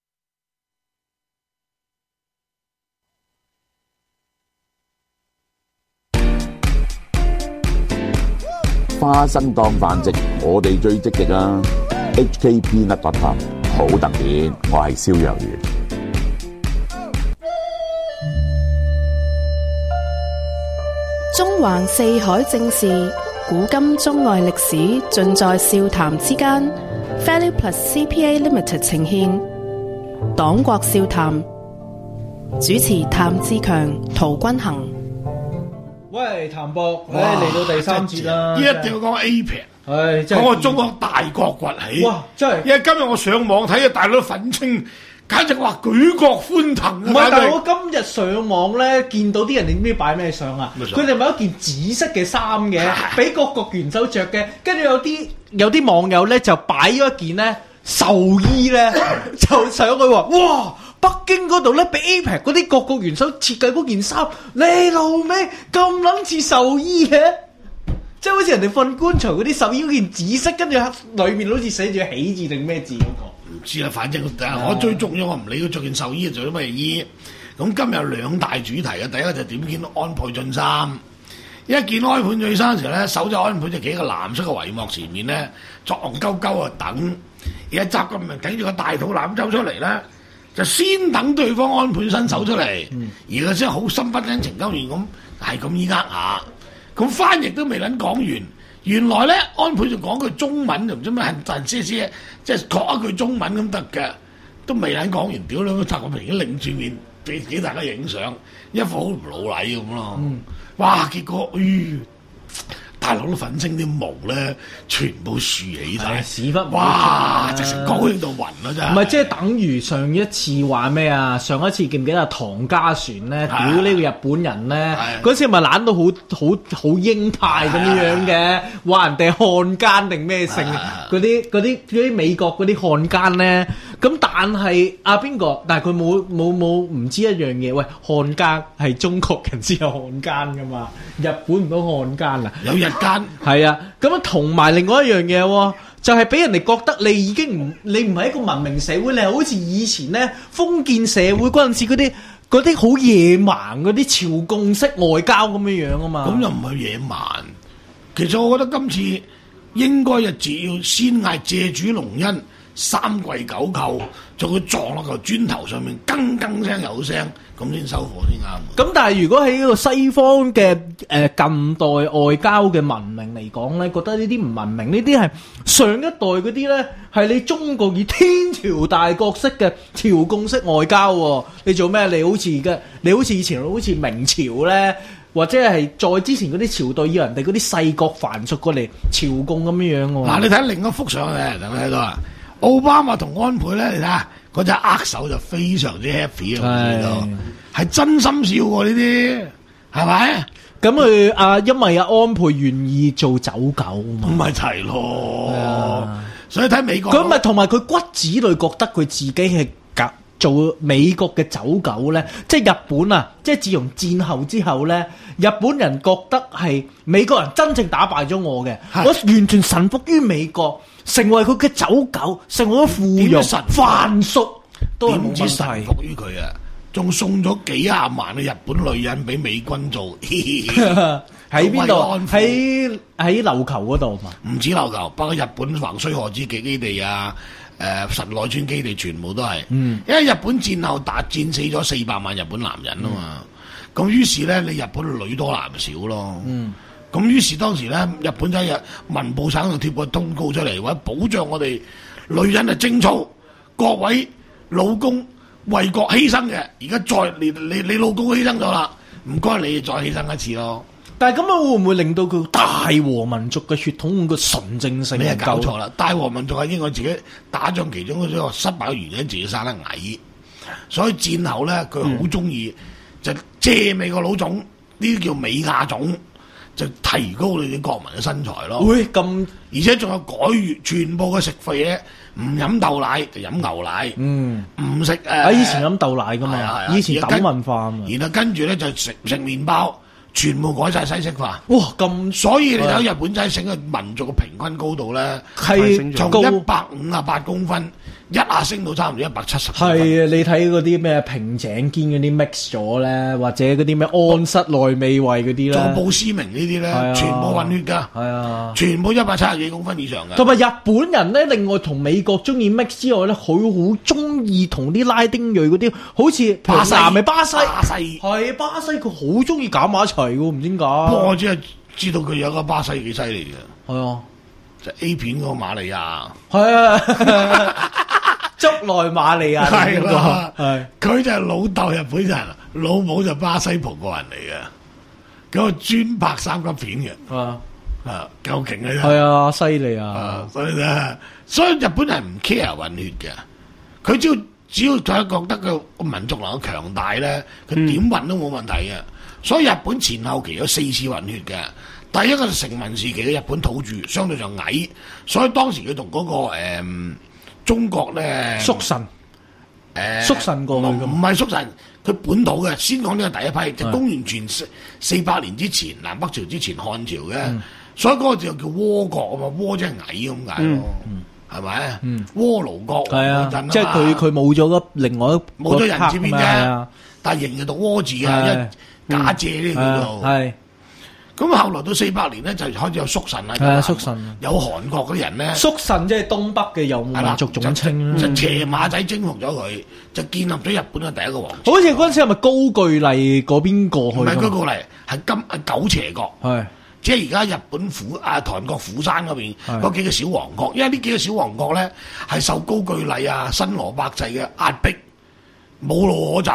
花生當飯食，我哋最積極啊 ！H K Peanut Butter 好特別，我係蕭若元。 中環四海正事，古今中外歷史，盡在笑談之間。Value Plus C P A Limited 呈現黨國笑談，主持譚志強、陶君行。 喂，譚博，誒嚟到第三節啦， 一定要講 A P E C， 係講個中國大國崛起。 哇，真係！ 因為今日我上網睇嘅大佬憤青。簡直話舉國歡騰啊！ 唔係，但係我今日上網咧，見到啲人點知擺咩相啊？佢哋咪一件紫色嘅衫嘅，俾各國元首着嘅，跟住有啲有啲網友咧就擺咗一件咧壽衣咧，就上去話：哇！北京嗰度咧俾 A P E C 嗰啲各國元首設計嗰件衫，你老味咁撚似壽衣嘅，即係好似人哋瞓棺材嗰啲壽衣嗰件紫色，跟住裏面好似寫住喜字定咩字嗰個。 唔知啦，反正我最重要，我唔理佢着件壽衣做咗乜衣。咁今日有兩大主題嘅，第一個就點見安倍晉三。一見安倍晉三嘅時候咧，手就安倍就企喺個藍色嘅帷幕前面咧，作戇鳩鳩啊等。而家習近平頂住個大肚腩走出嚟咧，就先等對方安倍伸手出嚟，嗯、而佢先好心不甘情不願咁係咁依呃下。咁翻譯都未撚講完。原來咧，安倍就講句中文就唔知咩，但係些即係講一句中文咁得嘅，都未撚講完，屌兩個習近平已經擰住面俾俾大家影相，一副好唔老禮咁咯。嗯、哇！結果，哎， 大佬啲粉星啲毛咧，全部豎起晒， 屎忽哇！直情高興到暈啦真係。 唔係即係等於上一次話咩啊？上一次記唔記得唐家璇咧屌呢個日本人咧？嗰次咪懶到好好好鷹派咁樣樣嘅，話人哋漢奸定咩性？嗰啲嗰啲嗰啲美國嗰啲漢奸咧，咁但係啊邊個？但係佢冇冇冇唔知一樣嘢，喂，漢奸係中國人先有漢奸噶嘛？日本唔到漢奸啊？ 有日奸係啊，咁樣同埋另外一樣嘢喎，就係、是、俾人哋覺得你已經唔你唔係一個文明社會，你係好似以前咧封建社會嗰陣時嗰啲嗰啲好野蠻嗰啲朝貢式外交咁樣樣啊嘛。 咁又唔係野蠻，其實我覺得今次應該就只要先嗌借主隆恩，三跪九叩，就佢撞落嚿磚頭上面，鏗鏗聲有聲，咁先收火先啱。 咁但係如果喺呢個西方嘅誒、呃、近代外交嘅文明嚟講咧，覺得呢啲唔文明，呢啲係上一代嗰啲咧係你中國以天朝大國式嘅朝貢式外交喎、哦。你做咩？你好似嘅，你好似以前好似明朝咧。或者係再之前嗰啲朝代要人哋嗰啲細國藩屬過嚟朝貢咁樣樣喎。 嗱，你睇另一幅相咧，大家睇到啊，奧巴馬同安倍咧，你睇下嗰隻握手就非常之 happy 啊，知道係真心笑喎呢啲，係咪？ 咁佢啊，因為阿安倍願意做走狗嘛， 唔係齊咯，所以睇美國， 佢咪同埋佢骨子裏覺得佢自己係夾。做美國嘅走狗咧，即係日本啊！即係自從戰後之後咧，日本人覺得係美國人真正打敗咗我嘅，我完全臣服於美國，成為佢嘅走狗，成為咗附庸藩屬，都係冇問題。點知臣服於佢啊？仲送咗幾廿萬嘅日本女人俾美軍做， 喺邊度？喺喺琉球嗰度嘛？ 唔止琉球，包括日本橫須賀之基基地啊！誒、呃、神奈川基地全部都係，嗯、因為日本戰後大戰死咗四百萬日本男人啊嘛，咁、嗯、於是咧你日本女多男少咯，咁、嗯、於是當時咧日本仔日文部省就貼個通告出嚟，話保障我哋女人係貞操，各位老公為國犧牲嘅，而家再你你你老公犧牲咗啦，唔該你再犧牲一次咯。 但係咁樣會唔會令到佢大和民族嘅血統個純正性？ 你係搞錯啦！大和民族係應該自己打仗其中嗰個失敗嘅原因，自己生得矮，所以戰後咧佢好中意就借美國老種，呢啲叫美亞種，就提高你啲國民嘅身材咯。 會咁， 而且仲有改全部嘅食費咧，唔飲豆奶就飲牛奶，嗯，唔食誒。啊， 以前飲豆奶噶嘛， 係係係以前豆文化啊嘛。 然後跟住咧就食食麵包。全部改晒西式化， 哇！咁所以你睇日本仔成個民族嘅平均高度咧，係從一百五啊八公分，一下升到差唔多一百七十。係啊，你睇嗰啲咩平井堅嗰啲 mix 咗咧，或者嗰啲咩安室奈美惠嗰啲咧， 仲布斯明呢啲咧，啊、全部混血㗎，係啊，全部一百七十幾公分以上嘅。 同埋日本人咧，另外同美國中意 mix 之外咧，佢好中意同啲拉丁裔嗰啲，好似巴西咪巴西， 巴西係巴西，佢好中意搞埋一齊。唔知點解， 我只係知道佢有個巴西幾犀利嘅， 係啊， 就 A 片嗰個瑪利亞， 係啊，竹內瑪利亞係啦，係佢就係老豆日本人，老母就巴西葡國人嚟嘅，咁啊專拍三級片嘅，啊啊夠勁嘅， 係啊，犀利啊， 所以咧，所以日本人唔 care 混血嘅，佢只要只要佢覺得個民族能夠強大咧，佢點混都冇問題嘅。嗯，所以日本前後期有四次混血嘅，第一個係成文時期嘅日本土著，相對上矮，所以當時佢同嗰個誒、嗯、中國咧叔神，誒、呃、叔神過去嘅， 唔係叔神，佢本土嘅。先講呢個第一批，就公元前四四百年之前，南北朝之前漢朝嘅，嗯、所以嗰個就叫倭國啊嘛，倭即係矮咁解咯，係咪？倭盧國係啊，即係佢佢冇咗個另外一冇咗人字邊啫，但係仍然讀倭字啊。假借呢叫做，係咁、啊、後來到四百年咧就開始有叔神啦， 係啊，叔神有韓國嗰啲人咧， 叔神即係東北嘅游牧民族總稱， 就邪馬仔征服咗佢，就建立咗日本嘅第一個王朝。 好似嗰陣時係咪高句麗嗰邊過去？ 唔係高句麗，係金係九邪國，係即係而家日本釜啊韓國釜山嗰邊嗰幾個小王國，因為呢幾個小王國咧係受高句麗啊新羅百濟嘅壓迫，冇路可走。哦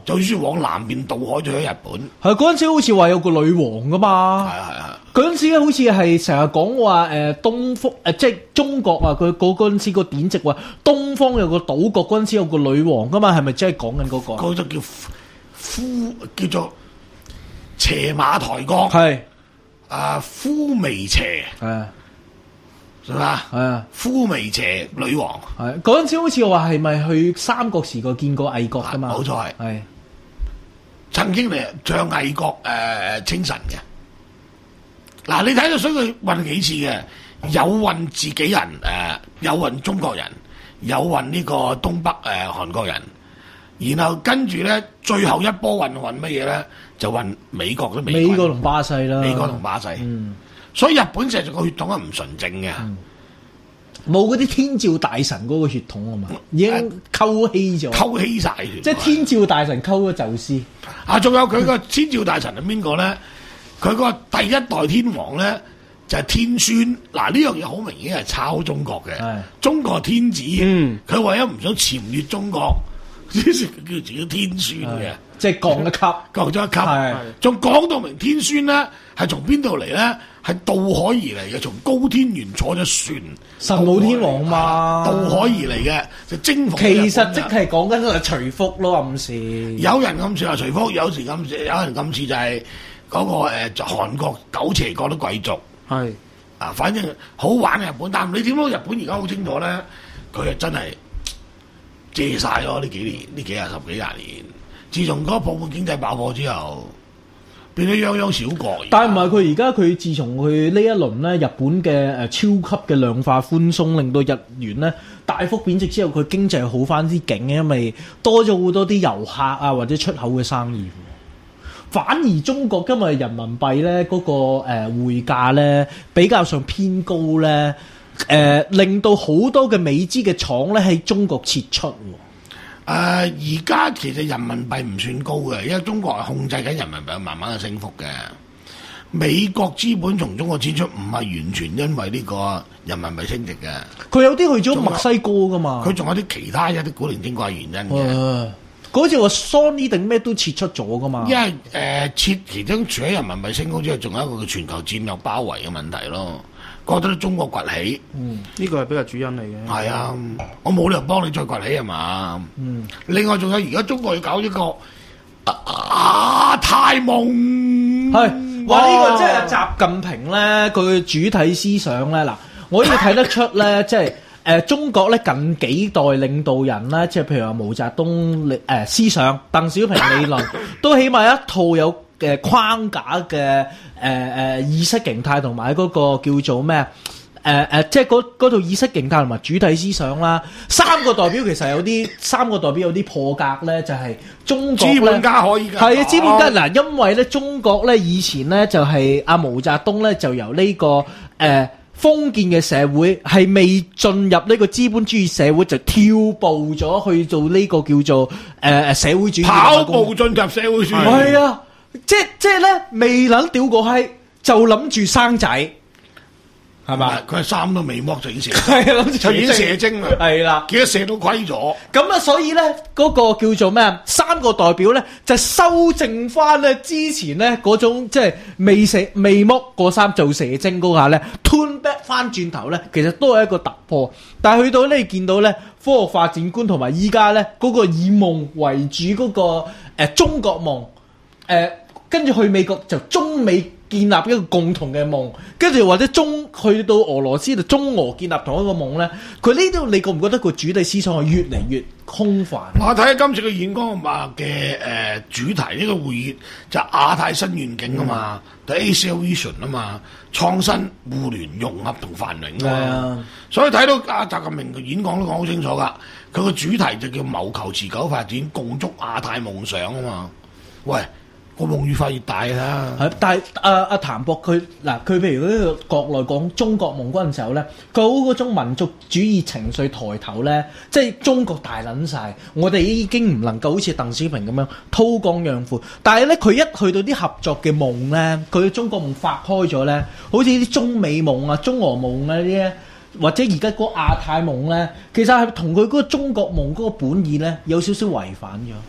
就算往南面渡海就去日本。 係嗰陣時好似話有個女王噶嘛。 係係係。 嗰陣時好似係成日講話誒東方誒、呃，即係中國啊！佢嗰嗰陣時個典籍話東方有個島國，嗰陣時有個女王噶嘛，係咪真係講緊嗰個？ 嗰就叫夫叫做邪馬台國。 係啊，夫彌邪。 係。 係嘛？ 係啊， 夫彌邪女王。 係嗰陣時好似話係咪去三國時代見過魏國噶嘛？ 冇錯係。 係曾經嚟向魏國誒稱臣嘅。嗱、啊，你睇到所以佢運幾次嘅，有運自己人誒、呃，有運中國人，有運呢個東北誒、呃、韓國人，然後跟住咧最後一波運運乜嘢咧？就運美國都美美國同巴西啦， 美國同巴西。 嗯， 所以日本成日個血統係唔純正嘅， 冇嗰啲天照大神嗰個血統啊嘛，已經溝稀咗， 溝稀晒， 即係天照大神溝咗宙斯。 啊，仲有佢個天照大神係邊個咧？佢個第一代天王咧就係、是、天孫。嗱，呢樣嘢好明顯係抄中國嘅，中國天子。嗯，佢為咗唔想僭越中國，於是佢叫自己天孫嘅， 即係降一級， 降咗一級。仲講到明天孫咧係從邊度嚟咧？係渡海而嚟嘅，從高天原坐咗船， 神武天王嘛， 渡海而嚟嘅就征服。 其實即係講緊係徐福咯，暗示。 有人暗示話徐福，有時暗示有人暗示就係、是。嗰、那個誒、呃、韓國九邪國啲貴族係啊，反正好玩嘅日本，但係你點講日本而家好清楚咧，佢係真係借晒咯呢幾年，呢幾廿十幾廿年。自從嗰個泡沫經濟爆破之後，變咗泱泱小國。 但係唔係佢而家佢自從佢呢一輪咧，日本嘅誒超級嘅量化寬鬆，令到日元咧大幅貶值之後，佢經濟好翻啲勁嘅，因為多咗好多啲遊客啊或者出口嘅生意。反而中國今日人民幣咧嗰個誒匯價咧比較上偏高咧，誒、呃、令到好多嘅美資嘅廠咧喺中國撤出。誒而家其實人民幣唔算高嘅，因為中國係控制緊人民幣慢慢嘅升幅嘅。美國資本從中國撤出唔係完全因為呢個人民幣升值嘅， 佢有啲去咗墨西哥噶嘛， 佢仲有啲其他一啲古靈精怪原因嘅。 嗰次話 Sony 定咩都撤出咗噶嘛， 因為誒、呃、撤其中除咗人民幣升高之外，仲有一個全球戰略包圍嘅問題咯。覺得中國崛起， 嗯，呢、這個係比較主因嚟嘅。 係啊，我冇理由幫你再崛起係嘛。嗯，另外仲有而家中國要搞呢個亞太夢， 係話呢個即係習近平咧，佢嘅主體思想咧，嗱，我要睇得出咧，即係。誒、呃、中國咧近幾代領導人咧，即係譬如話毛澤東誒、呃、思想、鄧小平理論，都起碼一套有嘅、呃、框架嘅誒誒意識形態同埋嗰個叫做咩誒誒，即係嗰嗰套意識形態同埋主體思想啦。三個代表其實有啲三個代表有啲破格咧，就係、是、中國咧資本家可以㗎， 係啊資本家嗱、哦，因為咧中國咧以前咧就係、是、阿毛澤東咧就由呢、這個誒。呃封建嘅社會係未進入呢個資本主義社會，就跳步咗去做呢個叫做誒誒、呃、社會主義， 跑步進入社會主義。 係啊，即即係咧未諗屌個閪，就諗住生仔。係嘛？ 佢係衫都未剝就已經射， 係諗住就已經射精啦。係啦，幾多射到虧咗。 咁啊，所以咧嗰、那個叫做咩啊？三個代表咧就修正翻咧之前咧嗰種即係未射未剝過衫做射精嗰下咧 turn back 翻轉頭咧，其實都係一個突破。但係去到呢，你見到咧科學發展觀同埋依家咧嗰個以夢為主嗰、那個誒、呃、中國夢誒，跟、呃、住去美國就中美。建立一個共同嘅夢，跟住或者中去到俄羅斯就中俄建立同一個夢咧。佢呢度你覺唔覺得個主體思想係越嚟越空泛？ 我睇下今次嘅演講話嘅誒主題呢、呢個會議就係亞太新願景啊嘛，就 Asia Vision 啊嘛，創新、互聯、融合同繁榮啊嘛。所以睇到阿習近平嘅演講都講好清楚㗎，佢個主題就叫謀求持久發展，共築亞太夢想啊嘛。喂！個夢越發越大啦！ 係，但係阿阿譚博佢嗱，佢譬如呢個國內講中國夢嗰陣時候咧，佢好嗰種民族主義情緒抬頭咧，即係中國大撚晒，我哋已經唔能夠好似鄧小平咁樣韜光養晦。但係咧，佢一去到啲合作嘅夢咧，佢嘅中國夢發開咗咧，好似啲中美夢啊、中俄夢啊啲咧，或者而家嗰個亞太夢咧，其實係同佢嗰個中國夢嗰個本意咧有少少違反咗。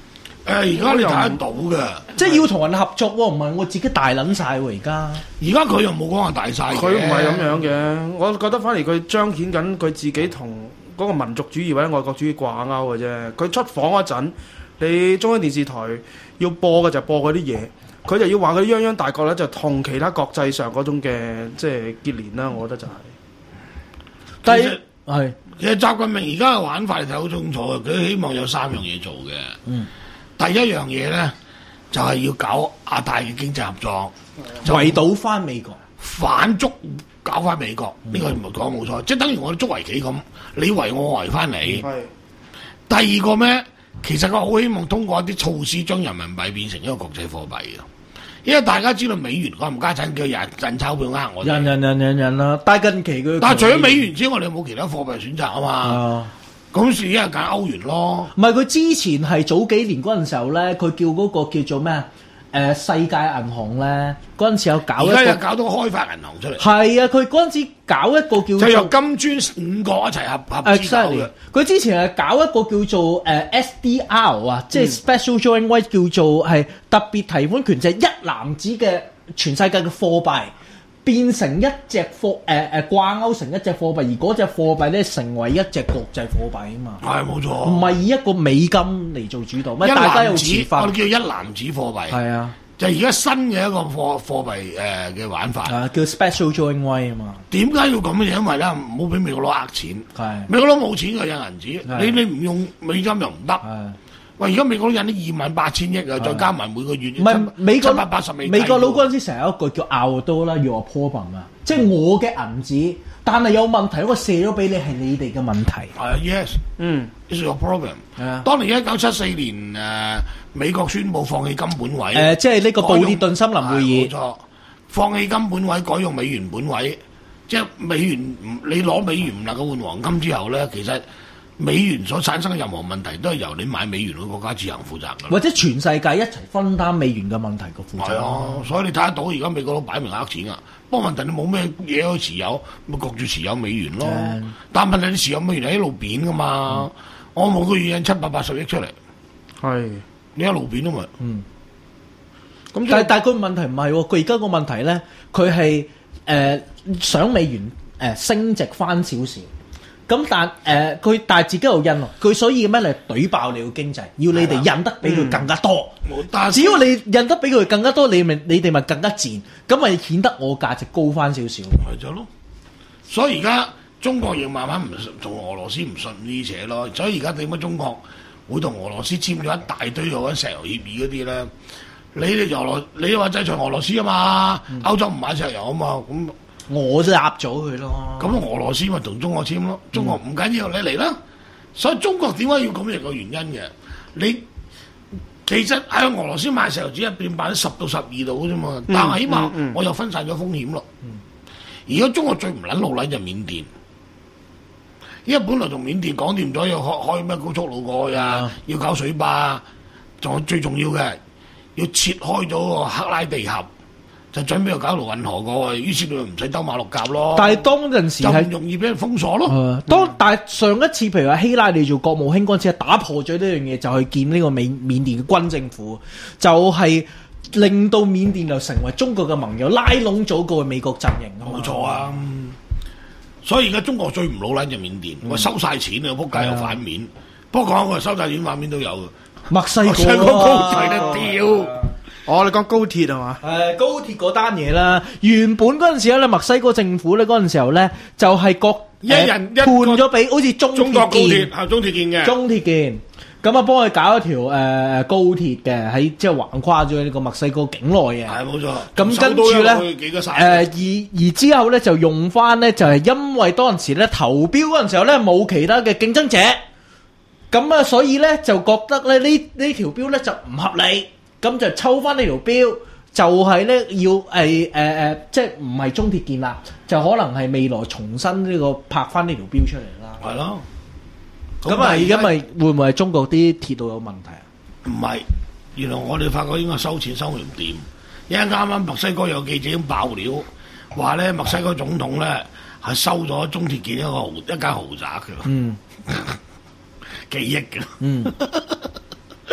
而家你睇得到嘅， 即係要同人合作喎，唔係我自己大撚晒喎而家。 而家佢又冇講話大晒嘅， 佢唔係咁樣嘅。我覺得反而佢彰顯緊佢自己同嗰個民族主義或者愛國主義掛鈎嘅啫。佢出訪嗰陣，你中央電視台要播嘅就播嗰啲嘢，佢就要話佢泱泱大國咧，就同其他國際上嗰種嘅即係結連啦。我覺得就係、是。 但係係其實習近平而家嘅玩法你睇好清楚嘅，佢希望有三樣嘢做嘅。嗯。第一樣嘢咧，就係、是、要搞亞太嘅經濟合作， 圍堵翻美國， 反捉搞翻美國。呢、嗯、個唔係講冇錯，即係等於我哋捉圍棋咁，你圍我，我圍翻你。第二個咩？其實我好希望通過一啲措施，將人民幣變成一個國際貨幣嘅。因為大家知道美元個唔家產叫人印鈔票呃我哋， 人人人人人啦。但係近期佢， 但係除咗美元之外，我哋有冇其他貨幣選擇啊嘛？咁所以一係揀歐元咯。 唔係佢之前係早幾年嗰陣時候咧，佢叫嗰個叫做咩啊？誒、呃、世界銀行咧嗰陣時有搞一個， 而家又搞到開發銀行出嚟。 係啊，佢嗰陣時搞一個叫做， 就由金磚五國一齊合合資搞嘅。 佢之前係搞一個叫做誒、呃、S D R 啊，即係 Special Joint Right，叫做係特別提款權，就係、是、一籃子嘅全世界嘅貨幣變成一隻貨誒誒掛鈎成一隻貨幣，而嗰隻貨幣咧成為一隻國際貨幣啊嘛。 係冇錯， 唔係以一個美金嚟做主導，咩大家有持分， 我哋叫一籃子貨幣。係啊，就係而家新嘅一個貨貨幣誒嘅玩法。 啊，叫 Special Joint Right 啊嘛。 點解要咁嘅？因為咧唔好俾美國佬呃錢。係美國佬冇錢嘅印銀紙，你你唔用美金又唔得。喂，而家美國佬印啲二萬八千億啊，再加埋每個月唔係美國七百八十美。 美國佬嗰陣時成日有一句叫拗多啦，要話 problem 啊，即係我嘅銀紙，但係有問題，我射咗俾你係你哋嘅問題。 係啊 ，yes，嗯 ，it's your problem。係啊，當年一九七四年誒、呃，美國宣布放棄金本位。誒、 呃，即係呢個布列頓森林會議。冇錯，放棄金本位，改用美元本位，即係美元唔你攞美元唔能夠換黃金之後咧，其實。美元所產生嘅任何問題都係由你買美元嘅國家自行負責㗎， 或者全世界一齊分擔美元嘅問題個負責。係啊，所以你睇得到而家美國佬擺明呃錢啊，不過問題你冇咩嘢可以持有，咪焗住持有美元咯。嗯、但問題你持有美元係一路貶㗎嘛，嗯、我每個月印七百八十億出嚟，係你一路貶啊嘛。嗯， 咁但係但係佢問題唔係喎，佢而家個問題咧，佢係誒想美元誒、呃、升值翻少少。咁但誒佢、呃、但係自己又印喎，佢所以咩嚟懟爆你個經濟，要你哋印得比佢更加多。嗯、但只要你印得比佢更加多，你咪你哋咪更加賤，咁咪顯得我價值高翻少少。 咪就咯，所以而家中國亦慢慢唔同俄羅斯唔順呢啲嘢咯。所以而家點解中國會同俄羅斯簽咗一大堆嗰啲石油協議嗰啲咧？你哋俄羅你話制裁俄羅斯啊嘛，嗯、歐洲唔買石油啊嘛，咁。 我就壓咗佢咯。 咁俄羅斯咪同中國簽咯，中國唔緊要，你嚟啦。所以中國點解要咁樣個原因嘅？你其實喺俄羅斯買石油只係變百分之十到十二度啫嘛，但係起碼我又分散咗風險咯。而家、嗯嗯、中國最唔撚路撚就係緬甸，因為本來同緬甸講掂咗要開開咩高速路過去啊，嗯、要搞水壩，仲有最重要嘅要切開咗個克拉地峽。就準備又搞到運河過去，於是佢唔使兜馬六甲咯。 但係當陣時係容易俾人封鎖咯。 呃、當、嗯、但係上一次譬如話希拉里做國務卿嗰陣時，打破咗呢樣嘢，就去見呢個緬緬甸嘅軍政府，就係、是、令到緬甸就成為中國嘅盟友，拉攏咗個美國陣營。 冇錯啊！嗯、所以而家中國最唔老撚就緬甸，我、嗯、收晒錢啊，仆街又反面。不過講我收晒錢反面都有嘅。 墨西哥啊！ 墨西哥高齊得屌！ 哦，你講高鐵係嘛？ 誒，高鐵嗰單嘢啦，原本嗰陣時咧，墨西哥政府咧嗰陣時候咧，就係各一人一判咗俾好似中中國高鐵， 係中鐵建嘅。 中鐵建咁啊，幫佢搞一條誒高鐵嘅，喺即係橫跨咗呢個墨西哥境內嘅。係冇錯。咁跟住咧，誒而而之後咧就用翻咧，就係因為當陣時咧投標嗰陣時候咧冇其他嘅競爭者，咁啊所以咧就覺得咧呢呢條標咧就唔合理。咁就抽翻呢條標，就係、是、咧要誒誒誒，即係唔係中鐵建啦，就可能係未來重新呢、這個拍翻呢條標出嚟啦。係咯。咁啊，而家咪會唔會係中國啲鐵路有問題啊？ 唔係，原來我哋發覺應該收錢收唔掂。因為啱啱墨西哥有記者已經爆料，話咧墨西哥總統咧係收咗中鐵建一個豪一間豪宅嘅。嗯。幾億嘅。嗯。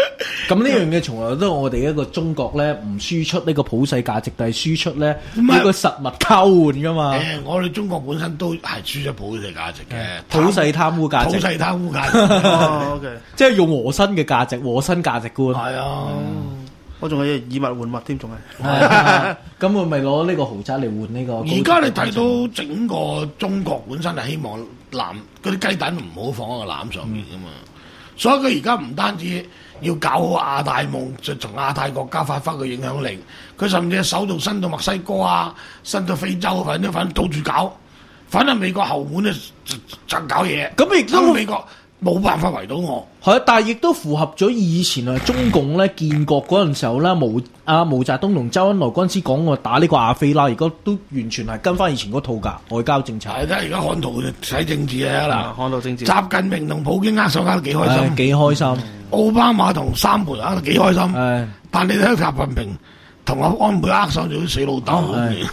咁呢樣嘢從來都係我哋一個中國咧，唔輸出呢個普世價值，但係輸出咧呢個實物交換噶嘛。 誒，我哋中國本身都係輸出普世價值嘅， 普世貪污價值， 普世貪污價值。 哦，OK， 即係用和珅嘅價值，和珅價值觀。 係啊。 我仲係以物換物添，仲係。 咁我咪攞呢個豪宅嚟換呢個。 而家你睇到整個中國本身係希望籃嗰啲雞蛋唔好放喺個籃上面噶嘛，嗯、所以佢而家唔單止要搞好亞太夢，就從亞太國家發揮個影響力，佢甚至手度伸到墨西哥啊，伸到非洲，反正反正到處搞，反正美國後門咧就就搞嘢。 咁亦都美國冇辦法圍到我。 係啊，但係亦都符合咗以前啊中共咧建國嗰陣時候咧，毛啊毛澤東同周恩來嗰陣時講過打呢個亞非拉，而家都完全係跟翻以前嗰套㗎外交政策。 係睇而家看圖睇政治啊嗱， 看圖政治。 習近平同普京握手握得幾開心， 幾開心。 奧巴馬同三倍握得幾開心， 係但你睇習近平同阿安倍握手就好似死老豆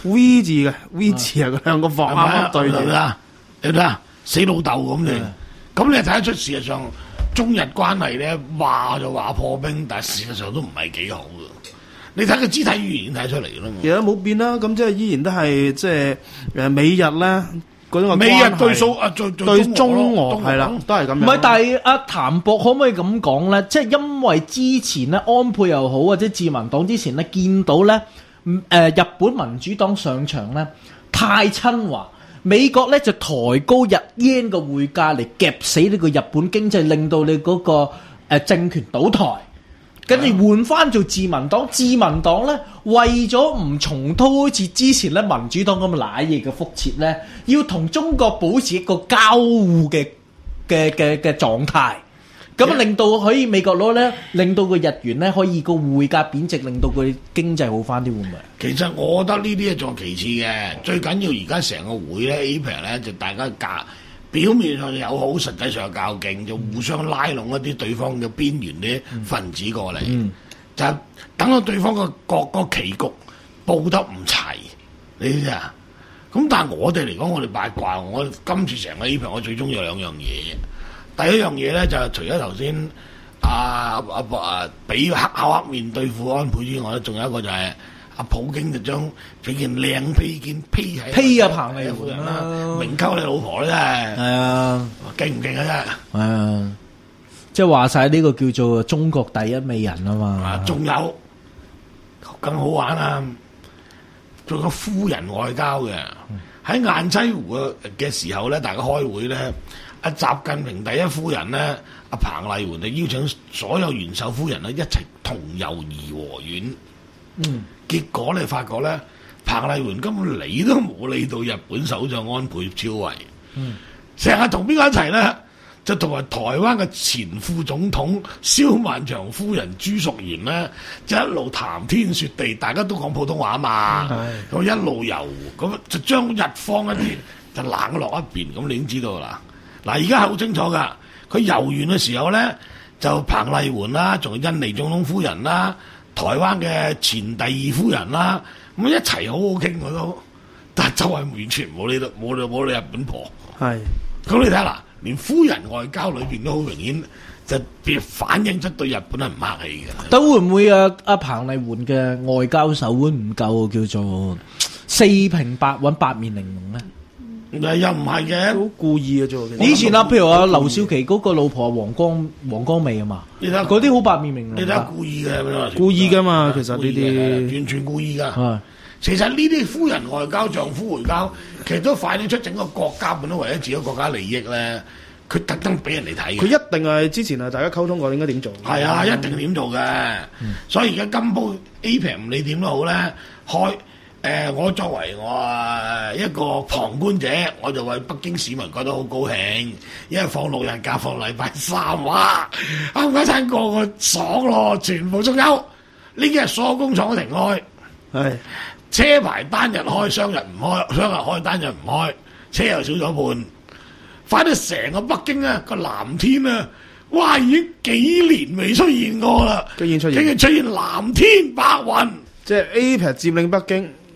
V 字嘅 V 字啊，佢兩個放啱啱對住啦，你睇下死老豆咁你，咁你睇得出事實上中日關係咧話就話破冰，但係事實上都唔係幾好嘅。你睇個肢體語言睇出嚟啦嘛， 其實冇變啦，咁即係依然都係即係誒美日咧嗰種嘅美日對數啊，對對中俄係啦，都係咁樣。 唔係，但係阿譚博可唔可以咁講咧？即係因為之前咧安倍又好或者自民黨之前咧見到咧誒、呃、日本民主黨上場咧太親華。美國咧就抬高日元嘅匯價嚟夾死呢個日本經濟，令到你嗰、那個誒、呃、政權倒台，跟住換翻做自民黨。自民黨咧為咗唔重蹈好似之前咧民主黨咁瀨嘢嘅覆轍咧，要同中國保持一個交互嘅嘅嘅嘅狀態，咁令到可以美國佬咧，令到個日元咧可以個匯價貶值，令到佢經濟好翻啲，會唔會？ 其實我覺得呢啲係仲其次嘅，最緊要而家成個會咧 A P E C 咧就大家較表面上友好，實際上較勁，就互相拉攏一啲對方嘅邊緣啲分子過嚟，嗯、就等到對方個各個棋局佈得唔齊，你知唔知啊？咁但係我哋嚟講，我哋八卦，我今次成個 A P E C 我最中意有兩樣嘢。第一樣嘢咧就係除咗頭先阿阿阿俾黑口黑面對付安倍之外咧，仲有一個就係阿普京就將俾件靚披肩披喺披啊彭麗媛啦， 明溝你老婆咧真係係啊，勁唔勁啊真係係啊，即係話晒呢個叫做中國第一美人啊嘛， 仲有更好玩啊，做個夫人外交嘅喺雁棲湖嘅嘅時候咧，大家開會咧。阿習近平第一夫人咧，阿彭麗媛就邀請所有元首夫人咧一齊同遊頤和園。嗯，結果你發覺咧，彭麗媛根本理都冇理到日本首相安倍昭惠。嗯，成日同邊個一齊咧？就同埋台灣嘅前副總統蕭萬長夫人朱淑媛咧，就一路談天說地，大家都講普通話嘛。咁、嗯、一路遊，咁就將日方一啲就冷落一邊。咁你已經知道啦。嗱，而家係好清楚噶，佢遊完嘅時候咧，就彭麗媛啦，仲有印尼總統夫人啦，台灣嘅前第二夫人啦，咁一齊好好傾嘅都，但係就係完全冇理到冇理冇理日本婆。係，咁你睇下嗱，連夫人外交裏邊都好明顯，就別反映出對日本係唔客氣嘅。 都會唔會啊？阿彭麗媛嘅外交手腕唔夠，叫做四平八穩、八面玲瓏咧？ 又唔係嘅， 好故意嘅啫。 以前啊，譬如話劉少奇嗰個老婆黃光黃光美啊嘛，你睇嗰啲好八面玲瓏。 你睇下故意嘅， 故意噶嘛，其實呢啲完全故意噶。其實呢啲夫人外交、丈夫外交，其實都反映出整個國家本都為咗自己國家利益咧，佢特登俾人哋睇嘅。 佢一定係之前啊，大家溝通過應該點做。 係啊，一定點做嘅。嗯、所以而家金鋪 A P E C 唔理點都好咧，開。誒、呃，我作為我一個旁觀者，我就為北京市民覺得好高興，因為放六日假，放禮拜三，哇！啱啱餐個個爽咯，全部足休。呢幾日所有工廠都停開，係車牌單日開，雙日唔開，雙日開單日唔開，車又少咗半。反正成個北京啊，個藍天啊，哇！已經幾年未出現過啦， 居然出現， 竟然出現藍天白雲， 即係 A P E C 佔領北京。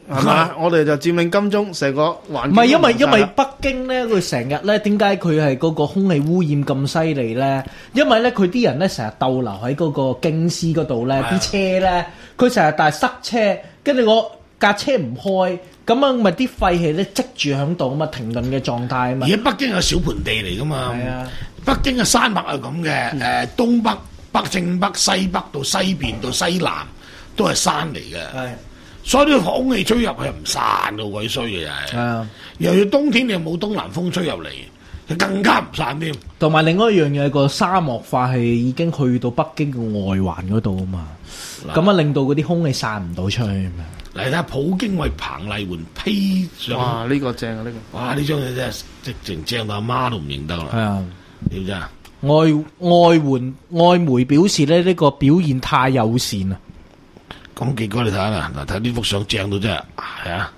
係嘛？我哋就佔領金鐘成個環境。 唔係因為因為北京咧，佢成日咧點解佢係嗰個空氣污染咁犀利咧？因為咧佢啲人咧成日逗留喺嗰個京師嗰度咧，啲車咧佢成日大塞車，跟住我架車唔開，咁樣咪啲廢氣咧積住喺度啊嘛，停頓嘅狀態啊嘛。 而家北京係小盆地嚟噶嘛， 係啊， 北京嘅山脈係咁嘅，誒東北、北正北、西北到西邊到西南都係山嚟嘅。 係。 所以呢個空氣吹入去唔散到鬼衰嘅又係，又要冬天你又冇東南風吹入嚟，就更加唔散添。 同埋另外一樣嘢，個沙漠化係已經去到北京嘅外環嗰度啊嘛，咁啊令到嗰啲空氣散唔到出去嘛。 嚟睇下普京為彭麗媛披上， 哇！呢、這個正啊，呢、這個哇！呢張嘢真係直情正到阿媽都唔認得啦。 係啊， 點啫？ 外外援外媒表示咧，呢個表現太友善啊！ 咁結果你睇下啦，嗱睇呢幅相正到真係，係啊！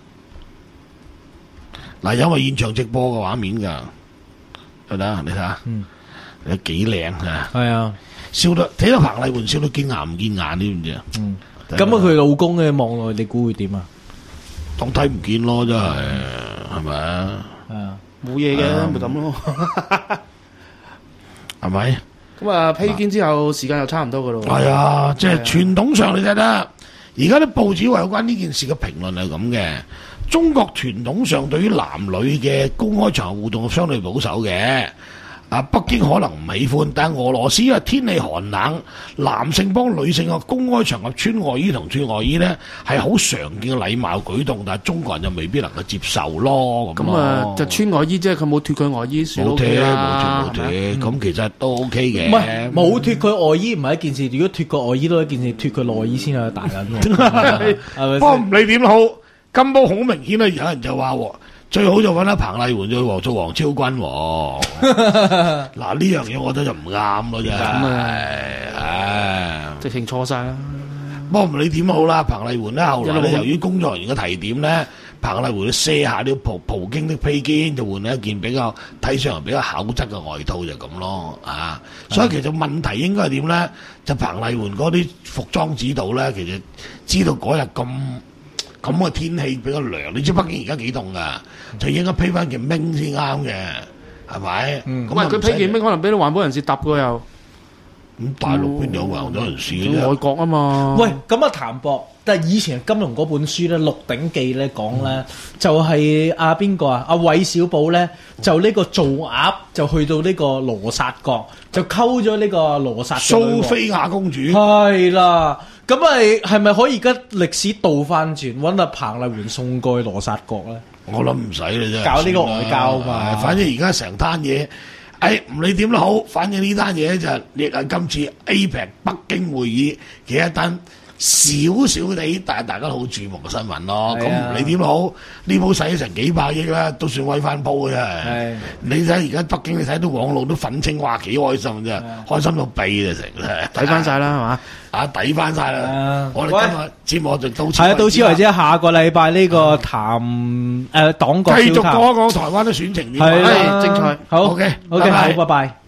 嗱，因為現場直播嘅畫面㗎，係咪啊？你睇下，嗯，有幾靚啊！係啊，笑到睇到彭麗媛笑到見牙唔見眼，知唔知啊？嗯，咁啊，佢老公嘅望落去，你估會點啊？當睇唔見咯，真係，係咪啊？係啊， 冇嘢嘅，咪咁咯， 係咪？ 咁啊，披肩之後時間又差唔多㗎咯。 係啊，即係傳統上你睇啦。而家啲報紙話有關呢件事嘅評論係咁嘅，中國傳統上對於男女嘅公開場合互動係相對保守嘅。啊，北京可能唔喜歡，但係俄羅斯因為天氣寒冷，男性幫女性嘅公開場合穿外衣同脫外衣咧係好常見嘅禮貌舉動，但係中國人就未必能夠接受咯。 咁啊，就穿外衣啫，佢冇脫佢外衣， 冇脫冇脫冇脫，咁其實都 OK 嘅。 唔係冇脫佢外衣唔係一件事，如果脫個外衣都係一件事，脫佢內衣先係大緊喎。 不過唔理點好，金波好明顯啦，有人就話最好就揾阿彭麗媛做做黃超軍喎。嗱呢樣嘢我覺得就唔啱咯，真係，唉， 直情錯晒啦。 不過唔理點好啦，彭麗媛咧後來咧由於工作人員嘅提點咧，彭麗媛都卸下啲葡葡京的披肩，就換咗一件比較睇上嚟比較厚質嘅外套就咁咯，啊！所以其實問題應該係點咧？就彭麗媛嗰啲服裝指導咧，其實知道嗰日咁。咁嘅天氣比較涼，你知北京而家幾凍噶，就應該披翻件冰先啱嘅，係咪？ 咁啊，佢披件冰可能俾啲環保人士揼過又。 咁大陸邊有環保人士嘅啫？ 外國啊嘛。 喂，咁啊譚博，但係以前金庸嗰本書咧，《鹿鼎記》咧講咧，就係阿邊個啊？阿韋小寶咧，就呢個做鴨就去到呢個羅剎國，就溝咗呢個羅剎蘇菲亞公主。 係啦。咁咪係咪可以而家歷史倒翻轉，揾阿彭麗媛送過去羅剎國咧？ 我諗唔使啦啫， 搞呢個外交嘛。 反正而家成單嘢，誒唔理點都好，反正呢單嘢就亦係今次 A P E C 北京會議嘅一單少少地，但係大家都好注目嘅新聞咯。咁唔理點都好，呢鋪使咗成幾百億啦，都算威翻鋪嘅啫。你睇而家北京，你睇到網路都憤青，哇幾開心啫，開心到痹啊成， 抵翻晒啦係嘛？ 啊，抵翻晒啦！我哋今日節目就到此， 係啊，到此為止。下個禮拜呢個談誒黨國， 繼續講一講台灣嘅選情點， 係精彩。好 ，OK， OK，好，拜拜。